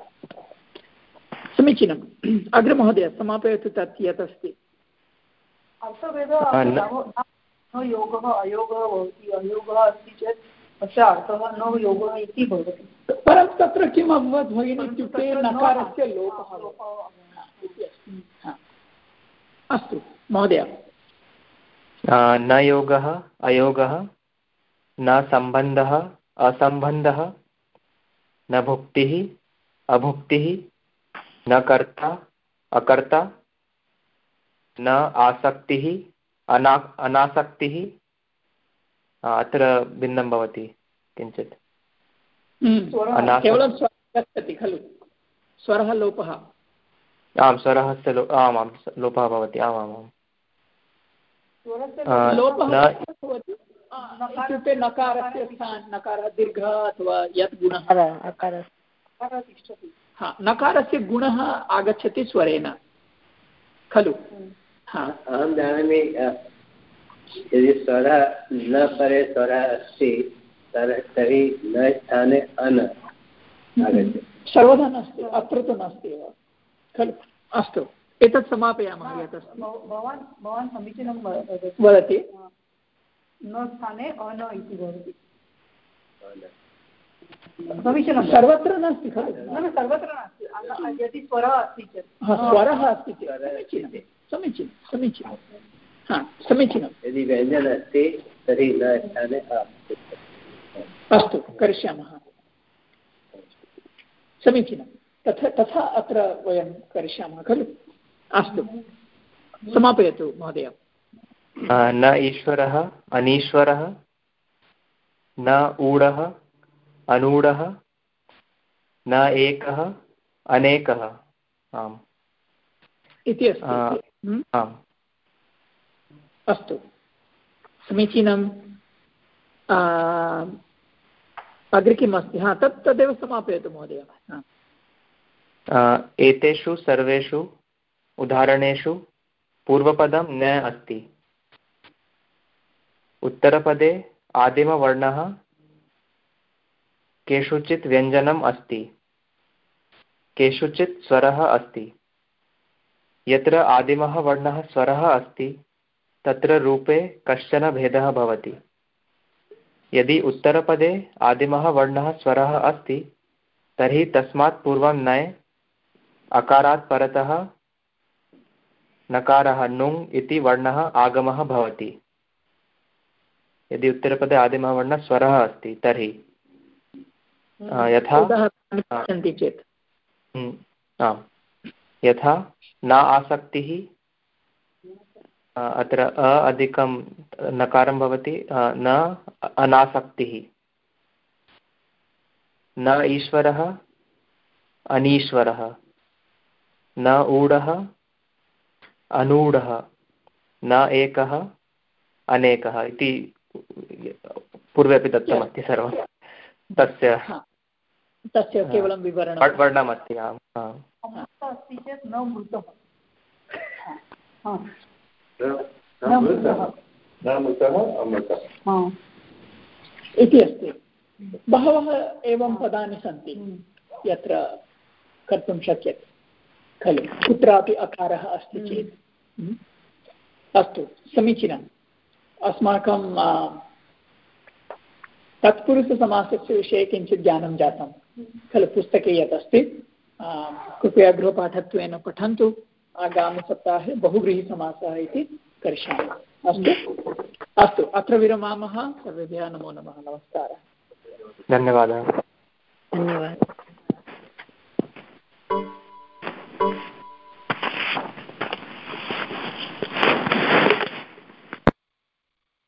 समीचीनम् अग्रे महोदय समापयतु तत् यत् अस्ति अर्थभेदः न योगः अयोगः भवति अयोगः अस्ति चेत् तस्य अर्थः न योगः इति भवति परन्तु तत्र किम् अभवत् भगिनी इत्युक्ते नकारस्य लोपः इति अस्ति अस्तु महोदय न योगः अयोगः न सम्बन्धः असम्बन्धः न भुक्तिः अभुक्तिः न कर्ता अकर्ता न आसक्तिः अनासक्तिः अत्र भिन्नं भवति किञ्चित् केवलं स्वरः गच्छति खलु स्वरः लोपः आं स्वरस्य लोपः भवति आमामां लोपः भवति इत्युक्ते नकारस्य नकारः दीर्घः अथवा यत् गुणः तिष्ठति। हा नकारस्य गुणः आगच्छति स्वरेण खलु। अहं जानामि यदि स्वरः न परे स्वरः अस्ति तर्हि न स्थाने अन आगच्छति। सर्वदा नास्ति, अत्र तु नास्ति एव खलु। अस्तु एतत् समापयामः। यत् अस्ति भवान् समीचीनं वदति न स्थाने अन इति भवति। समीचीनं सर्वत्र नास्ति खलु। न सर्वत्र नास्ति, यदि स्वरः अस्ति चेत् स्वरः अस्ति चेत् समीचीनं समीचीनं समीचीनं। यदि व्यञ्जनम् अस्ति तर्हि न स्थाने अस्तु करिष्यामः। समीचीनं तथा अत्र वयं करिष्यामः खलु। अस्तु समापयतु महोदय। न ईश्वरः अनीश्वरः न ऊढः अनूढः न एकः अनेकः। आम् इति अस्ति। आम् अस्तु समीचीनं। अग्रे किम् अस्ति? तदेव समापयतु महोदय। एतेषु सर्वेषु उदाहरणेषु पूर्वपदं न अस्ति। उत्तरपदे आदिमवर्णः केषुचित् व्यञ्जनम् अस्ति, केषुचित् स्वरः अस्ति। यत्र आदिमः वर्णः स्वरः अस्ति तत्र रूपे कश्चन भेदः भवति। यदि उत्तरपदे आदिमः वर्णः स्वरः अस्ति तर्हि तस्मात् पूर्वं नए अकारात् परतः नकारः नुङ् इति वर्णः आगमः भवति। यदि उत्तरपदे आदिमः वर्णः स्वरः अस्ति तर्हि यथा चेत् आम् यथा न आसक्तिः, अत्र अ अधिकं नकारं भवति, न अनासक्तिः। न ईश्वरः अनीश्वरः न ऊढः अनूढः न एकः अनेकः इति पूर्वे अपि दत्तमस्ति सर्वं। तस्य केवलं विवरणं वर्णमस्ति। आम् अस्ति चेत् न मृतः इति अस्ति। बहवः एवं पदानि सन्ति यत्र कर्तुं शक्यते खलु, कुत्रापि अकारः अस्ति चेत्। अस्तु समीचीनम्। अस्माकं तत्पुरुषसमासस्य विषये किञ्चित् ज्ञानं जातं खलु। पुस्तके यत् अस्ति कृपया गृहपाठत्वेन पठन्तु। आगामिसप्ताहे बहुव्रीहिसमासः इति करिष्यामः। अस्तु अस्तु अत्र विरमामः। सर्वेभ्यः नमो नमः। नमस्कारः। धन्यवादः। धन्यवादः।